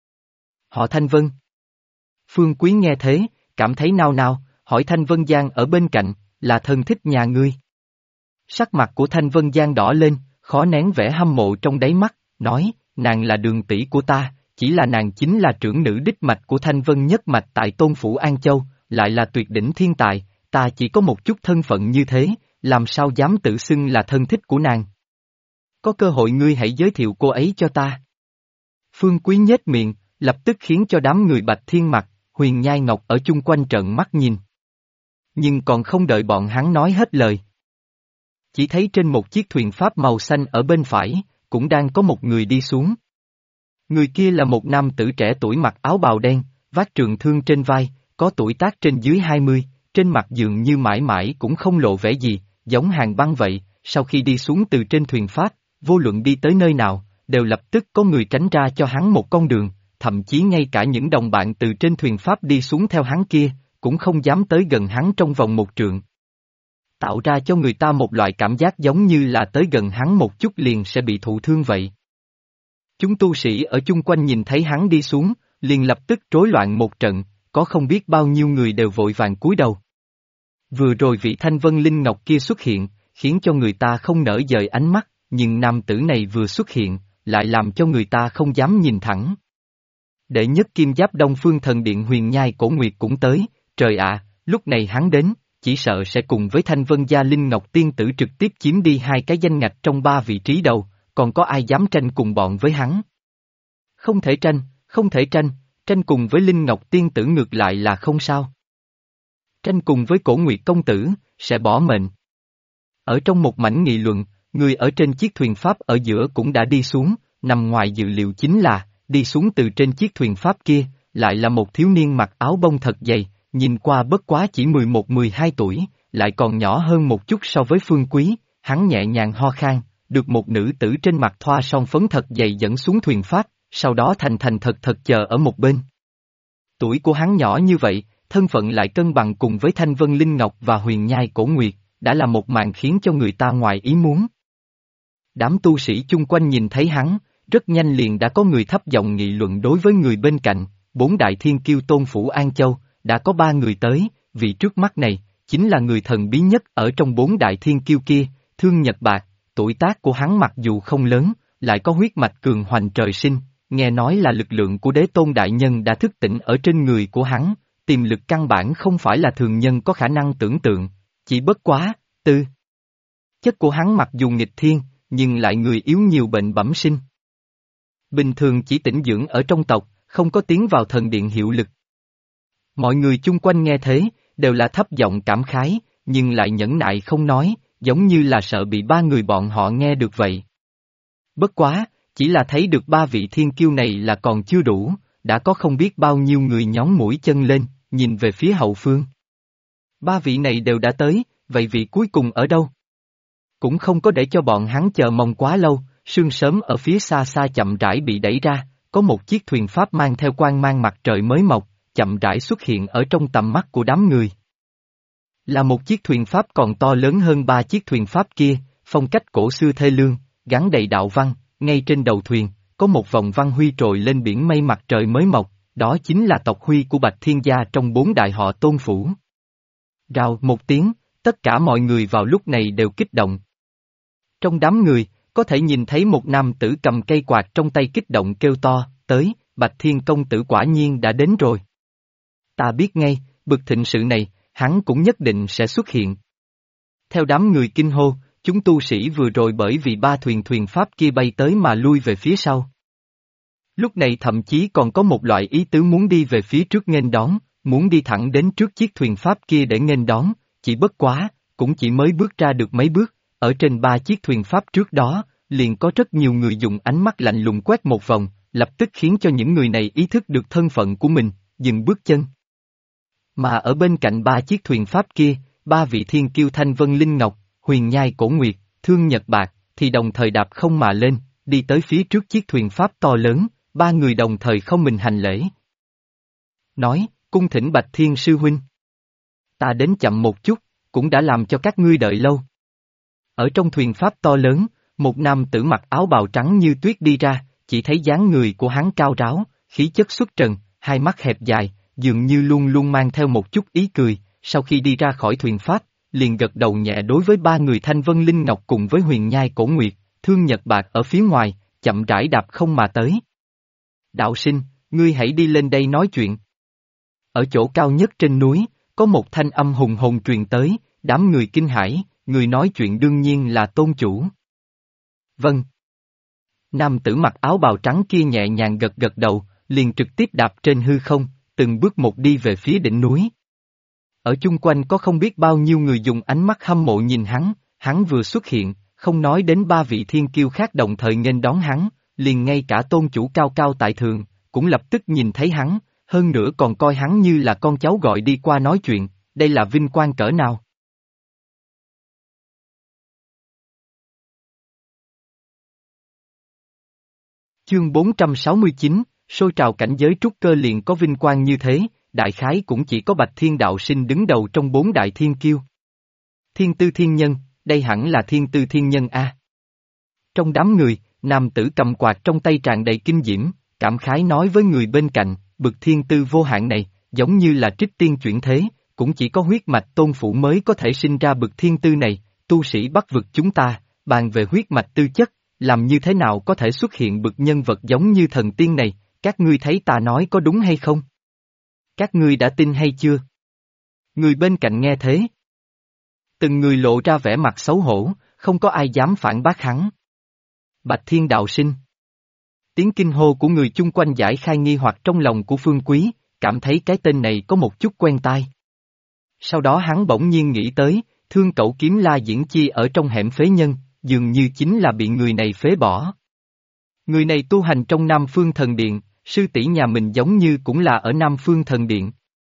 Họ Thanh Vân. Phương Quý nghe thế, cảm thấy nao nao, hỏi Thanh Vân Giang ở bên cạnh, là thân thích nhà ngươi. Sắc mặt của Thanh Vân Giang đỏ lên, khó nén vẻ hâm mộ trong đáy mắt, nói, nàng là đường tỷ của ta, chỉ là nàng chính là trưởng nữ đích mạch của Thanh Vân nhất mạch tại Tôn phủ An Châu, lại là tuyệt đỉnh thiên tài, ta chỉ có một chút thân phận như thế, làm sao dám tự xưng là thân thích của nàng. Có cơ hội ngươi hãy giới thiệu cô ấy cho ta. Phương Quý nhếch miệng, lập tức khiến cho đám người Bạch Thiên Mặc, Huyền Nhai Ngọc ở chung quanh trợn mắt nhìn. Nhưng còn không đợi bọn hắn nói hết lời. Chỉ thấy trên một chiếc thuyền pháp màu xanh ở bên phải, cũng đang có một người đi xuống. Người kia là một nam tử trẻ tuổi mặc áo bào đen, vác trường thương trên vai, có tuổi tác trên dưới 20, trên mặt dường như mãi mãi cũng không lộ vẻ gì, giống hàng băng vậy, sau khi đi xuống từ trên thuyền pháp, vô luận đi tới nơi nào, đều lập tức có người tránh ra cho hắn một con đường, thậm chí ngay cả những đồng bạn từ trên thuyền pháp đi xuống theo hắn kia, cũng không dám tới gần hắn trong vòng một trượng. Tạo ra cho người ta một loại cảm giác giống như là tới gần hắn một chút liền sẽ bị thụ thương vậy. Chúng tu sĩ ở chung quanh nhìn thấy hắn đi xuống, liền lập tức rối loạn một trận, có không biết bao nhiêu người đều vội vàng cúi đầu. Vừa rồi vị Thanh Vân Linh Ngọc kia xuất hiện, khiến cho người ta không nỡ dời ánh mắt, nhưng nam tử này vừa xuất hiện, lại làm cho người ta không dám nhìn thẳng. Đệ nhất kim giáp Đông Phương Thần Điện Huyền Nhai Cổ Nguyệt cũng tới, trời ạ, lúc này hắn đến, chỉ sợ sẽ cùng với Thanh Vân gia Linh Ngọc tiên tử trực tiếp chiếm đi 2 cái danh ngạch trong 3 vị trí đầu, còn có ai dám tranh cùng bọn với hắn? Không thể tranh, không thể tranh, tranh cùng với Linh Ngọc tiên tử ngược lại là không sao. Tranh cùng với Cổ Nguyệt công tử, sẽ bỏ mệnh. Ở trong một mảnh nghị luận, người ở trên chiếc thuyền pháp ở giữa cũng đã đi xuống, nằm ngoài dự liệu chính là, đi xuống từ trên chiếc thuyền pháp kia, lại là một thiếu niên mặc áo bông thật dày, nhìn qua bất quá chỉ 11-12 tuổi, lại còn nhỏ hơn một chút so với Phương Quý, hắn nhẹ nhàng ho khan, được một nữ tử trên mặt thoa son phấn thật dày dẫn xuống thuyền pháp, sau đó thành thành thật thật chờ ở một bên. Tuổi của hắn nhỏ như vậy, thân phận lại cân bằng cùng với Thanh Vân Linh Ngọc và Huyền Nhai Cổ Nguyệt, đã là một màn khiến cho người ta ngoài ý muốn. Đám tu sĩ chung quanh nhìn thấy hắn, rất nhanh liền đã có người thấp giọng nghị luận đối với người bên cạnh, 4 đại thiên kiêu Tôn phủ An Châu, đã có 3 người tới, vị trước mắt này, chính là người thần bí nhất ở trong 4 đại thiên kiêu kia, Thương Nhật Bạc, tuổi tác của hắn mặc dù không lớn, lại có huyết mạch cường hoành trời sinh, nghe nói là lực lượng của đế tôn đại nhân đã thức tỉnh ở trên người của hắn, tiềm lực căn bản không phải là thường nhân có khả năng tưởng tượng, chỉ bất quá, tư. Chất của hắn mặc dù nghịch thiên, nhưng lại người yếu nhiều bệnh bẩm sinh. Bình thường chỉ tĩnh dưỡng ở trong tộc, không có tiến vào thần điện hiệu lực. Mọi người chung quanh nghe thế, đều là thấp giọng cảm khái, nhưng lại nhẫn nại không nói, giống như là sợ bị 3 người bọn họ nghe được vậy. Bất quá, chỉ là thấy được 3 vị thiên kiêu này là còn chưa đủ, đã có không biết bao nhiêu người nhón mũi chân lên, nhìn về phía hậu phương. 3 vị này đều đã tới, vậy vị cuối cùng ở đâu? Cũng không có để cho bọn hắn chờ mong quá lâu, sương sớm ở phía xa xa chậm rãi bị đẩy ra, có một chiếc thuyền pháp mang theo quang mang mặt trời mới mọc, chậm rãi xuất hiện ở trong tầm mắt của đám người. Là một chiếc thuyền pháp còn to lớn hơn 3 chiếc thuyền pháp kia, phong cách cổ xưa thê lương, gắn đầy đạo văn, ngay trên đầu thuyền, có một vòng văn huy trồi lên biển mây mặt trời mới mọc, đó chính là tộc huy của Bạch Thiên gia trong 4 đại họ Tôn phủ. Rào một tiếng, tất cả mọi người vào lúc này đều kích động. Trong đám người, có thể nhìn thấy một nam tử cầm cây quạt trong tay kích động kêu to, tới, Bạch Thiên công tử quả nhiên đã đến rồi. Ta biết ngay, bực thịnh sự này, hắn cũng nhất định sẽ xuất hiện. Theo đám người kinh hô, chúng tu sĩ vừa rồi bởi vì 3 thuyền pháp kia bay tới mà lui về phía sau. Lúc này thậm chí còn có một loại ý tứ muốn đi về phía trước nghênh đón, muốn đi thẳng đến trước chiếc thuyền pháp kia để nghênh đón, chỉ bất quá, cũng chỉ mới bước ra được mấy bước, ở trên 3 chiếc thuyền pháp trước đó, liền có rất nhiều người dùng ánh mắt lạnh lùng quét một vòng, lập tức khiến cho những người này ý thức được thân phận của mình, dừng bước chân. Mà ở bên cạnh ba chiếc thuyền pháp kia, ba vị thiên kiêu Thanh Vân Linh Ngọc, Huyền Nhai Cổ Nguyệt, Thương Nhật Bạc, thì đồng thời đạp không mà lên, đi tới phía trước chiếc thuyền pháp to lớn, ba người đồng thời không mình hành lễ. Nói, cung thỉnh Bạch Thiên Sư Huynh. Ta đến chậm một chút, cũng đã làm cho các ngươi đợi lâu. Ở trong thuyền pháp to lớn, một nam tử mặc áo bào trắng như tuyết đi ra, chỉ thấy dáng người của hắn cao ráo, khí chất xuất trần, hai mắt hẹp dài, dường như luôn luôn mang theo một chút ý cười, sau khi đi ra khỏi thuyền pháp, liền gật đầu nhẹ đối với ba người Thanh Vân Linh Ngọc cùng với Huyền Nhai Cổ Nguyệt, Thương Nhật Bạc ở phía ngoài, chậm rãi đạp không mà tới. Đạo sinh, ngươi hãy đi lên đây nói chuyện. Ở chỗ cao nhất trên núi, có một thanh âm hùng hồn truyền tới, đám người kinh hãi, người nói chuyện đương nhiên là tôn chủ. Vâng. Nam tử mặc áo bào trắng kia nhẹ nhàng gật gật đầu, liền trực tiếp đạp trên hư không, từng bước một đi về phía đỉnh núi. Ở chung quanh có không biết bao nhiêu người dùng ánh mắt hâm mộ nhìn hắn vừa xuất hiện, không nói đến ba vị thiên kiêu khác đồng thời nghênh đón hắn, liền ngay cả tôn chủ cao cao tại thượng, cũng lập tức nhìn thấy hắn, hơn nữa còn coi hắn như là con cháu gọi đi qua nói chuyện, đây là vinh quang cỡ nào. Chương 469, sôi trào cảnh giới trúc cơ liền có vinh quang như thế, đại khái cũng chỉ có Bạch Thiên Đạo Sinh đứng đầu trong bốn đại thiên kiêu. Thiên tư thiên nhân, đây hẳn là thiên tư thiên nhân a. Trong đám người, nam tử cầm quạt trong tay tràn đầy kinh diễm, cảm khái nói với người bên cạnh, bực thiên tư vô hạn này, giống như là trích tiên chuyển thế, cũng chỉ có huyết mạch tôn phủ mới có thể sinh ra bực thiên tư này, tu sĩ Bắc vực chúng ta, bàn về huyết mạch tư chất, làm như thế nào có thể xuất hiện bực nhân vật giống như thần tiên này, các ngươi thấy ta nói có đúng hay không? Các ngươi đã tin hay chưa? Người bên cạnh nghe thế. Từng người lộ ra vẻ mặt xấu hổ, không có ai dám phản bác hắn. Bạch Thiên Đạo Sinh. Tiếng kinh hô của người chung quanh giải khai nghi hoặc trong lòng của Phương Quý, cảm thấy cái tên này có một chút quen tai. Sau đó hắn bỗng nhiên nghĩ tới, Thương Cẩu Kiếm La Diễn Chi ở trong hẻm phế nhân, dường như chính là bị người này phế bỏ. Người này tu hành trong Nam Phương Thần Điện, sư tỷ nhà mình giống như cũng là ở Nam Phương Thần Điện.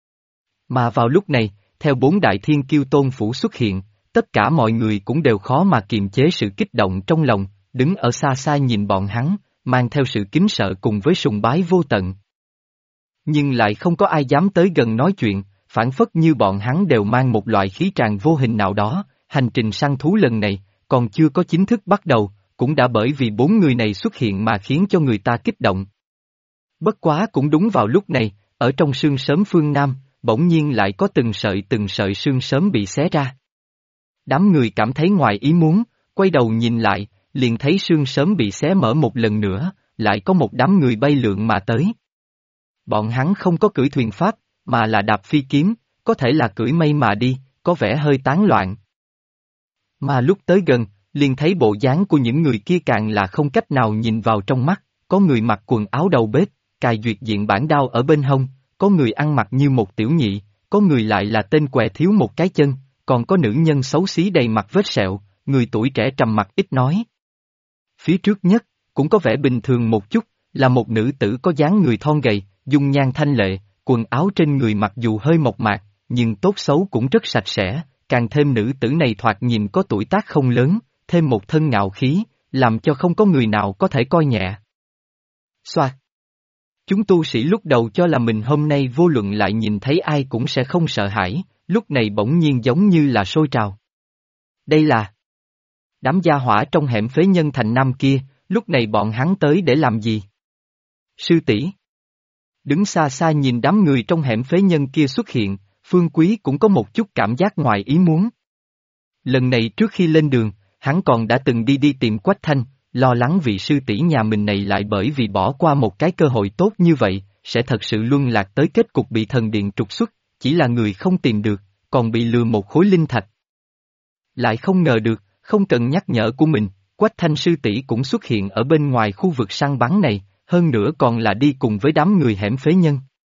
Mà vào lúc này, theo bốn đại thiên kiêu tôn phủ xuất hiện, tất cả mọi người cũng đều khó mà kiềm chế sự kích động trong lòng, đứng ở xa xa nhìn bọn hắn, mang theo sự kính sợ cùng với sùng bái vô tận. Nhưng lại không có ai dám tới gần nói chuyện, phản phất như bọn hắn đều mang một loại khí tràng vô hình nào đó, hành trình săn thú lần này, còn chưa có chính thức bắt đầu, cũng đã bởi vì bốn người này xuất hiện mà khiến cho người ta kích động. Bất quá cũng đúng vào lúc này, ở trong sương sớm phương Nam, bỗng nhiên lại có từng sợi sương sớm bị xé ra. Đám người cảm thấy ngoài ý muốn, quay đầu nhìn lại, liền thấy sương sớm bị xé mở một lần nữa, lại có một đám người bay lượn mà tới. Bọn hắn không có cưỡi thuyền pháp, mà là đạp phi kiếm, có thể là cưỡi mây mà đi, có vẻ hơi tán loạn. Mà lúc tới gần, liền thấy bộ dáng của những người kia càng là không cách nào nhìn vào trong mắt, có người mặc quần áo đầu bếp, cài duyệt diện bản đao ở bên hông, có người ăn mặc như một tiểu nhị, có người lại là tên què thiếu một cái chân, còn có nữ nhân xấu xí đầy mặt vết sẹo, người tuổi trẻ trầm mặc ít nói. Phía trước nhất, cũng có vẻ bình thường một chút, là một nữ tử có dáng người thon gầy, dung nhan thanh lệ, quần áo trên người mặc dù hơi mộc mạc, nhưng tốt xấu cũng rất sạch sẽ, càng thêm nữ tử này thoạt nhìn có tuổi tác không lớn, thêm một thân ngạo khí, làm cho không có người nào có thể coi nhẹ. Xoạt. Chúng tu sĩ lúc đầu cho là mình hôm nay vô luận lại nhìn thấy ai cũng sẽ không sợ hãi, lúc này bỗng nhiên giống như là sôi trào. Đây là đám gia hỏa trong hẻm phế nhân thành Nam kia, lúc này bọn hắn tới để làm gì? Sư tỷ. Đứng xa xa nhìn đám người trong hẻm phế nhân kia xuất hiện, Phương Quý cũng có một chút cảm giác ngoài ý muốn. Lần này trước khi lên đường, hắn còn đã từng đi tìm Quách Thanh, lo lắng vị sư tỷ nhà mình này lại bởi vì bỏ qua một cái cơ hội tốt như vậy, sẽ thật sự luân lạc tới kết cục bị thần điện trục xuất, chỉ là người không tìm được, còn bị lừa một khối linh thạch. Lại không ngờ được, không cần nhắc nhở của mình, Quách Thanh sư tỷ cũng xuất hiện ở bên ngoài khu vực săn bắn này, hơn nữa còn là đi cùng với đám người hẻm phế nhân.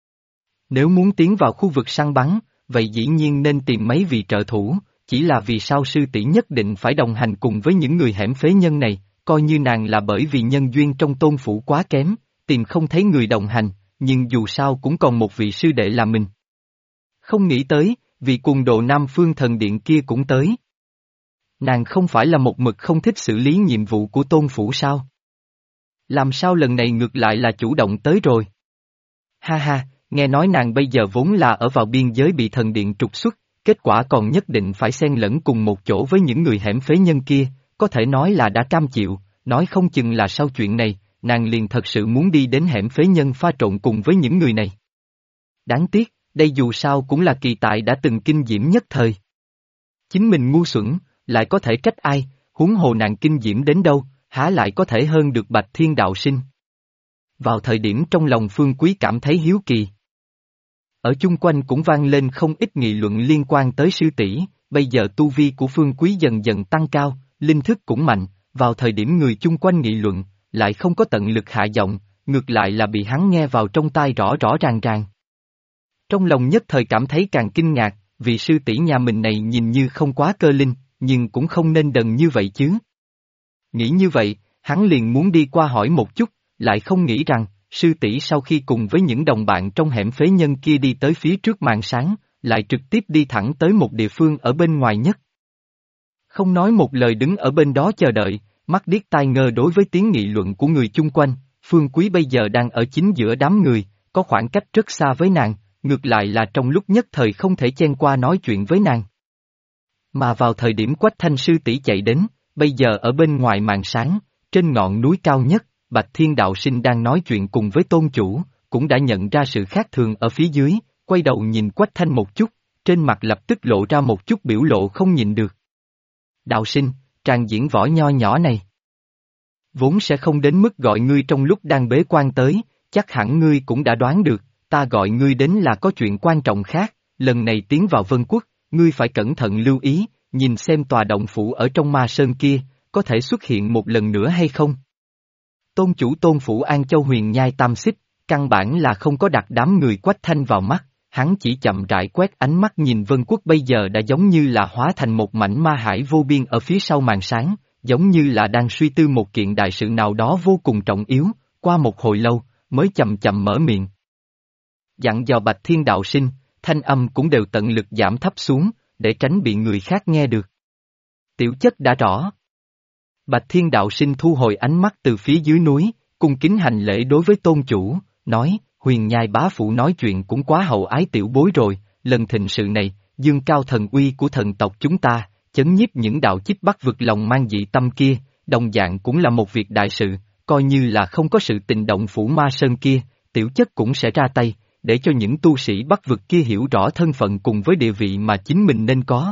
Nếu muốn tiến vào khu vực săn bắn, vậy dĩ nhiên nên tìm mấy vị trợ thủ, chỉ là vì sao sư tỷ nhất định phải đồng hành cùng với những người hẻm phế nhân này, coi như nàng là bởi vì nhân duyên trong tôn phủ quá kém, tìm không thấy người đồng hành, nhưng dù sao cũng còn một vị sư đệ là mình. Không nghĩ tới, vị cuồng độ Nam Phương Thần Điện kia cũng tới. Nàng không phải là một mực không thích xử lý nhiệm vụ của Tôn Phủ sao? Làm sao lần này ngược lại là chủ động tới rồi? Ha ha, nghe nói nàng bây giờ vốn là ở vào biên giới bị thần điện trục xuất, kết quả còn nhất định phải xen lẫn cùng một chỗ với những người hẻm phế nhân kia, có thể nói là đã cam chịu, nói không chừng là sau chuyện này, nàng liền thật sự muốn đi đến hẻm phế nhân pha trộn cùng với những người này. Đáng tiếc, đây dù sao cũng là kỳ tài đã từng kinh diễm nhất thời. Chính mình ngu xuẩn, lại có thể trách ai, huống hồ nàng kinh diễm đến đâu, há lại có thể hơn được Bạch Thiên Đạo Sinh. Vào thời điểm trong lòng Phương Quý cảm thấy hiếu kỳ. Ở chung quanh cũng vang lên không ít nghị luận liên quan tới sư tỷ, bây giờ tu vi của Phương Quý dần dần tăng cao, linh thức cũng mạnh, vào thời điểm người chung quanh nghị luận, lại không có tận lực hạ giọng, ngược lại là bị hắn nghe vào trong tai rõ rõ ràng ràng. Trong lòng nhất thời cảm thấy càng kinh ngạc, vì sư tỷ nhà mình này nhìn như không quá cơ linh, nhưng cũng không nên đần như vậy chứ. Nghĩ như vậy, hắn liền muốn đi qua hỏi một chút, lại không nghĩ rằng, sư tỷ sau khi cùng với những đồng bạn trong hẻm phế nhân kia đi tới phía trước màn sáng, lại trực tiếp đi thẳng tới một địa phương ở bên ngoài nhất. Không nói một lời đứng ở bên đó chờ đợi, mắt điếc tai ngơ đối với tiếng nghị luận của người chung quanh, Phương Quý bây giờ đang ở chính giữa đám người, có khoảng cách rất xa với nàng, ngược lại là trong lúc nhất thời không thể chen qua nói chuyện với nàng. Mà vào thời điểm Quách Thanh sư tỷ chạy đến, bây giờ ở bên ngoài màn sáng, trên ngọn núi cao nhất, Bạch Thiên Đạo Sinh đang nói chuyện cùng với tôn chủ, cũng đã nhận ra sự khác thường ở phía dưới, quay đầu nhìn Quách Thanh một chút, trên mặt lập tức lộ ra một chút biểu lộ không nhịn được. Đạo Sinh, tràng diễn võ nho nhỏ này. Vốn sẽ không đến mức gọi ngươi trong lúc đang bế quan tới, chắc hẳn ngươi cũng đã đoán được, ta gọi ngươi đến là có chuyện quan trọng khác, lần này tiến vào Vân Quốc, ngươi phải cẩn thận lưu ý, nhìn xem tòa động phủ ở trong ma sơn kia, có thể xuất hiện một lần nữa hay không. Tôn chủ Tôn phủ An Châu Huyền Nhai Tam Xích, căn bản là không có đặt đám người Quách Thanh vào mắt, hắn chỉ chậm rãi quét ánh mắt nhìn Vân Quốc bây giờ đã giống như là hóa thành một mảnh ma hải vô biên ở phía sau màn sáng, giống như là đang suy tư một kiện đại sự nào đó vô cùng trọng yếu, qua một hồi lâu, mới chậm chậm mở miệng. Dặn dò Bạch Thiên Đạo Sinh, thanh âm cũng đều tận lực giảm thấp xuống, để tránh bị người khác nghe được. Tiểu chất đã rõ. Bạch Thiên Đạo Sinh thu hồi ánh mắt từ phía dưới núi, cung kính hành lễ đối với tôn chủ, nói, Huyền Nhai bá phụ nói chuyện cũng quá hậu ái tiểu bối rồi, lần thịnh sự này, dương cao thần uy của thần tộc chúng ta, chấn nhiếp những đạo chích bắt vực lòng mang dị tâm kia, đồng dạng cũng là một việc đại sự, coi như là không có sự tình động phủ ma sơn kia, tiểu chất cũng sẽ ra tay, để cho những tu sĩ bắt vực kia hiểu rõ thân phận cùng với địa vị mà chính mình nên có.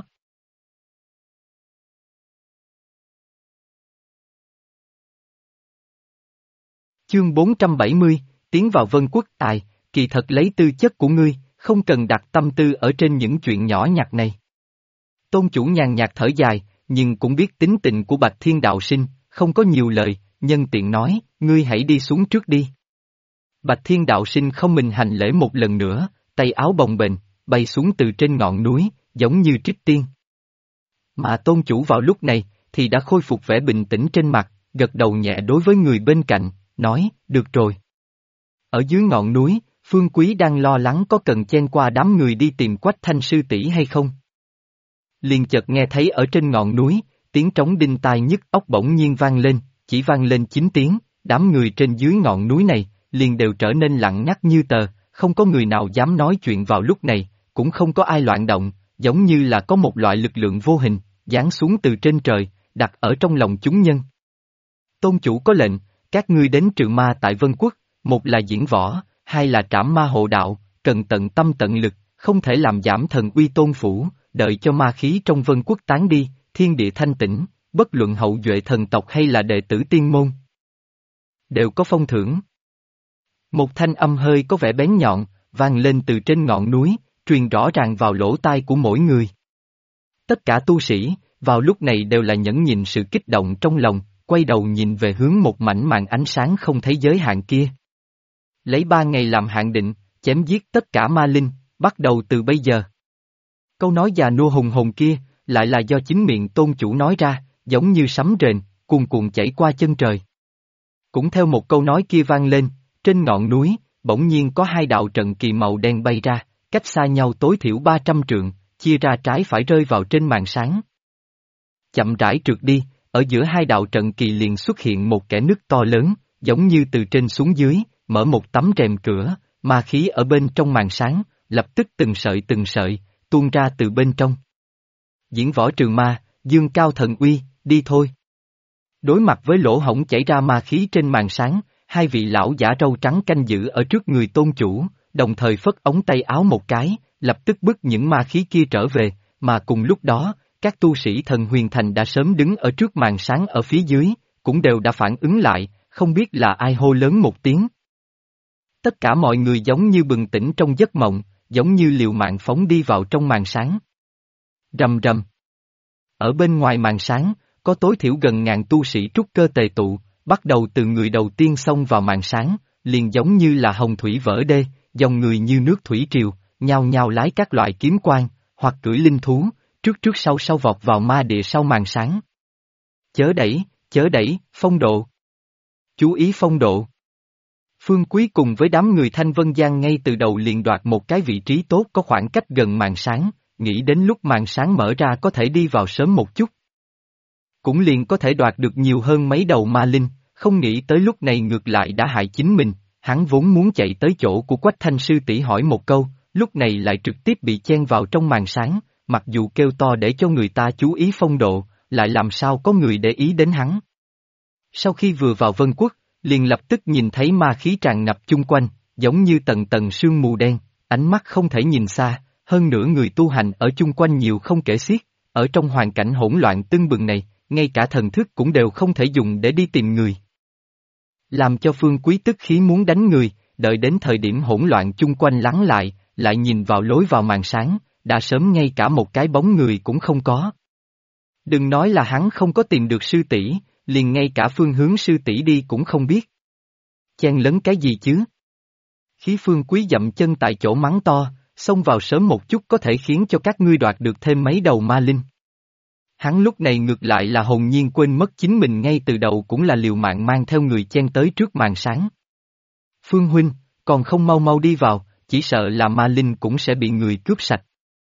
Chương 470, tiến vào Vân Quốc tài, kỳ thật lấy tư chất của ngươi, không cần đặt tâm tư ở trên những chuyện nhỏ nhặt này. Tôn chủ nhàn nhạt thở dài, nhưng cũng biết tính tình của Bạch Thiên Đạo Sinh, không có nhiều lời, nhân tiện nói, ngươi hãy đi xuống trước đi. Bạch Thiên Đạo Sinh không mình hành lễ một lần nữa, tay áo bồng bềnh, bay xuống từ trên ngọn núi, giống như trích tiên. Mà tôn chủ vào lúc này, thì đã khôi phục vẻ bình tĩnh trên mặt, gật đầu nhẹ đối với người bên cạnh, nói, được rồi. Ở dưới ngọn núi, Phương Quý đang lo lắng có cần chen qua đám người đi tìm Quách Thanh sư tỷ hay không. Liền chợt nghe thấy ở trên ngọn núi, tiếng trống đinh tai nhức óc bỗng nhiên vang lên, chỉ vang lên 9 tiếng, đám người trên dưới ngọn núi này, liền đều trở nên lặng ngắt như tờ, không có người nào dám nói chuyện vào lúc này, cũng không có ai loạn động, giống như là có một loại lực lượng vô hình, giáng xuống từ trên trời, đặt ở trong lòng chúng nhân. Tôn chủ có lệnh, các ngươi đến trừ ma tại Vân Quốc, một là diễn võ, hai là trảm ma hộ đạo, cần tận tâm tận lực, không thể làm giảm thần uy tôn phủ, đợi cho ma khí trong Vân Quốc tán đi, thiên địa thanh tĩnh, bất luận hậu duệ thần tộc hay là đệ tử tiên môn. Đều có phong thưởng. Một thanh âm hơi có vẻ bén nhọn, vang lên từ trên ngọn núi, truyền rõ ràng vào lỗ tai của mỗi người. Tất cả tu sĩ, vào lúc này đều là nhẫn nhịn sự kích động trong lòng, quay đầu nhìn về hướng một mảnh màn ánh sáng không thấy giới hạn kia. Lấy 3 ngày làm hạn định, chém giết tất cả ma linh, bắt đầu từ bây giờ. Câu nói già nua hùng hồn kia, lại là do chính miệng tôn chủ nói ra, giống như sấm rền, cuồn cuộn chảy qua chân trời. Cũng theo một câu nói kia vang lên, Trên ngọn núi, bỗng nhiên có hai đạo trận kỳ màu đen bay ra, cách xa nhau tối thiểu 300 trượng, chia ra trái phải rơi vào trên màn sáng. Chậm rãi trượt đi, ở giữa hai đạo trận kỳ liền xuất hiện một kẽ nứt to lớn, giống như từ trên xuống dưới, mở một tấm rèm cửa, ma khí ở bên trong màn sáng, lập tức từng sợi, tuôn ra từ bên trong. Diễn võ trường ma, dương cao thần uy, đi thôi. Đối mặt với lỗ hổng chảy ra ma khí trên màn sáng, hai vị lão giả râu trắng canh giữ ở trước người tôn chủ, đồng thời phất ống tay áo một cái, lập tức bức những ma khí kia trở về, mà cùng lúc đó, các tu sĩ thần huyền thành đã sớm đứng ở trước màn sáng ở phía dưới, cũng đều đã phản ứng lại, không biết là ai hô lớn một tiếng. Tất cả mọi người giống như bừng tỉnh trong giấc mộng, giống như liều mạng phóng đi vào trong màn sáng. Rầm rầm. Ở bên ngoài màn sáng, có tối thiểu gần ngàn tu sĩ trúc cơ tề tụ, bắt đầu từ người đầu tiên xông vào màn sáng, liền giống như là hồng thủy vỡ đê, dòng người như nước thủy triều, nhao nhao lái các loại kiếm quang, hoặc cưỡi linh thú, trước sau vọt vào ma địa sau màn sáng. Chớ đẩy, phong độ. Chú ý phong độ. Phương Quý cùng với đám người Thanh Vân Giang ngay từ đầu liền đoạt một cái vị trí tốt có khoảng cách gần màn sáng, nghĩ đến lúc màn sáng mở ra có thể đi vào sớm một chút. Cũng liền có thể đoạt được nhiều hơn mấy đầu ma linh, không nghĩ tới lúc này ngược lại đã hại chính mình, hắn vốn muốn chạy tới chỗ của Quách Thanh sư tỷ hỏi một câu, lúc này lại trực tiếp bị chen vào trong màn sáng, mặc dù kêu to để cho người ta chú ý phong độ, lại làm sao có người để ý đến hắn. Sau khi vừa vào Vân Quốc, liền lập tức nhìn thấy ma khí tràn ngập chung quanh, giống như tầng tầng sương mù đen, ánh mắt không thể nhìn xa, hơn nữa người tu hành ở chung quanh nhiều không kể xiết, ở trong hoàn cảnh hỗn loạn tưng bừng này, ngay cả thần thức cũng đều không thể dùng để đi tìm người. Làm cho Phương Quý tức khí muốn đánh người, đợi đến thời điểm hỗn loạn chung quanh lắng lại nhìn vào lối vào màn sáng, đã sớm ngay cả một cái bóng người cũng không có. Đừng nói là hắn không có tìm được sư tỷ, liền ngay cả phương hướng sư tỷ đi cũng không biết. Chen lấn cái gì chứ? Khí Phương Quý dậm chân tại chỗ mắng to, xông vào sớm một chút có thể khiến cho các ngươi đoạt được thêm mấy đầu ma linh. Hắn lúc này ngược lại là hồn nhiên quên mất chính mình ngay từ đầu cũng là liều mạng mang theo người chen tới trước màn sáng. Phương huynh, còn không mau mau đi vào, chỉ sợ là ma linh cũng sẽ bị người cướp sạch.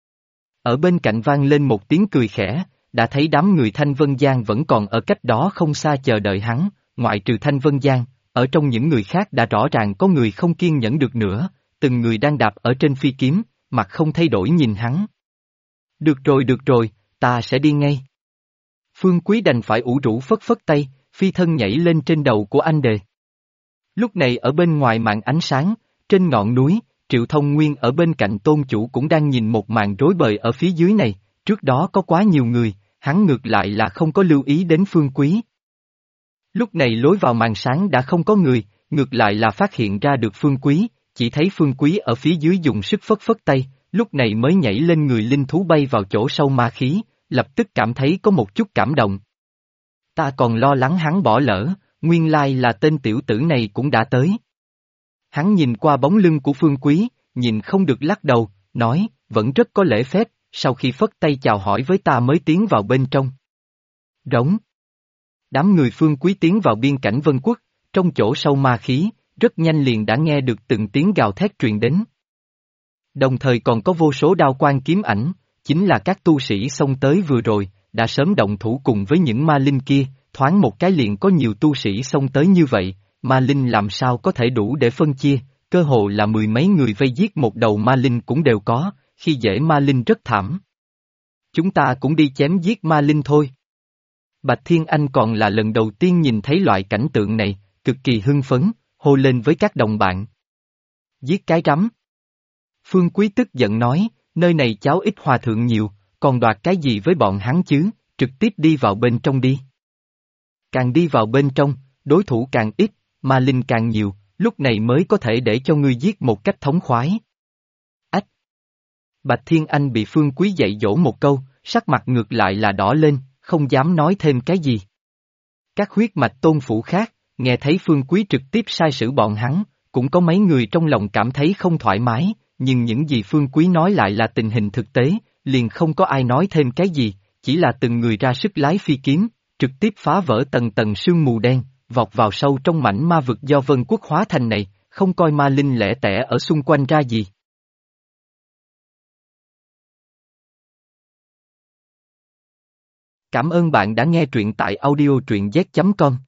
Ở bên cạnh vang lên một tiếng cười khẽ, đã thấy đám người Thanh Vân Giang vẫn còn ở cách đó không xa chờ đợi hắn, ngoại trừ Thanh Vân Giang, ở trong những người khác đã rõ ràng có người không kiên nhẫn được nữa, từng người đang đạp ở trên phi kiếm, mặt không thay đổi nhìn hắn. Được rồi, ta sẽ đi ngay. Phương Quý đành phải ủ rũ phất phất tay, phi thân nhảy lên trên đầu của anh đề. Lúc này ở bên ngoài màn ánh sáng, trên ngọn núi, Triệu Thông Nguyên ở bên cạnh tôn chủ cũng đang nhìn một màn rối bời ở phía dưới này, trước đó có quá nhiều người, hắn ngược lại là không có lưu ý đến Phương Quý. Lúc này lối vào màn sáng đã không có người, ngược lại là phát hiện ra được Phương Quý, chỉ thấy Phương Quý ở phía dưới dùng sức phất phất tay, lúc này mới nhảy lên người linh thú bay vào chỗ sâu ma khí, lập tức cảm thấy có một chút cảm động. Ta còn lo lắng hắn bỏ lỡ, nguyên lai là tên tiểu tử này cũng đã tới. Hắn nhìn qua bóng lưng của Phương Quý, nhìn không được lắc đầu, nói, vẫn rất có lễ phép, sau khi phất tay chào hỏi với ta mới tiến vào bên trong. Rống. Đám người Phương Quý tiến vào biên cảnh Vân Quốc, trong chỗ sâu ma khí, rất nhanh liền đã nghe được từng tiếng gào thét truyền đến. Đồng thời còn có vô số đao quang kiếm ảnh, chính là các tu sĩ xông tới vừa rồi, đã sớm động thủ cùng với những ma linh kia, thoáng một cái liền có nhiều tu sĩ xông tới như vậy, ma linh làm sao có thể đủ để phân chia, cơ hồ là mười mấy người vây giết một đầu ma linh cũng đều có, khi dễ ma linh rất thảm. Chúng ta cũng đi chém giết ma linh thôi. Bạch Thiên Anh còn là lần đầu tiên nhìn thấy loại cảnh tượng này, cực kỳ hưng phấn, hô lên với các đồng bạn. Giết cái rắm. Phương Quý tức giận nói, nơi này cháu ít hòa thượng nhiều, còn đoạt cái gì với bọn hắn chứ, trực tiếp đi vào bên trong đi. Càng đi vào bên trong, đối thủ càng ít, ma linh càng nhiều, lúc này mới có thể để cho ngươi giết một cách thống khoái. Ách! Bạch Thiên Anh bị Phương Quý dạy dỗ một câu, sắc mặt ngược lại là đỏ lên, không dám nói thêm cái gì. Các huyết mạch tôn phủ khác, nghe thấy Phương Quý trực tiếp sai sử bọn hắn, cũng có mấy người trong lòng cảm thấy không thoải mái, nhưng những gì Phương Quý nói lại là tình hình thực tế, liền không có ai nói thêm cái gì, chỉ là từng người ra sức lái phi kiếm, trực tiếp phá vỡ tầng tầng sương mù đen, vọt vào sâu trong mảnh ma vực do Vân Quốc hóa thành này, không coi ma linh lẻ tẻ ở xung quanh ra gì. Cảm ơn bạn đã nghe truyện tại audio truyện z.com.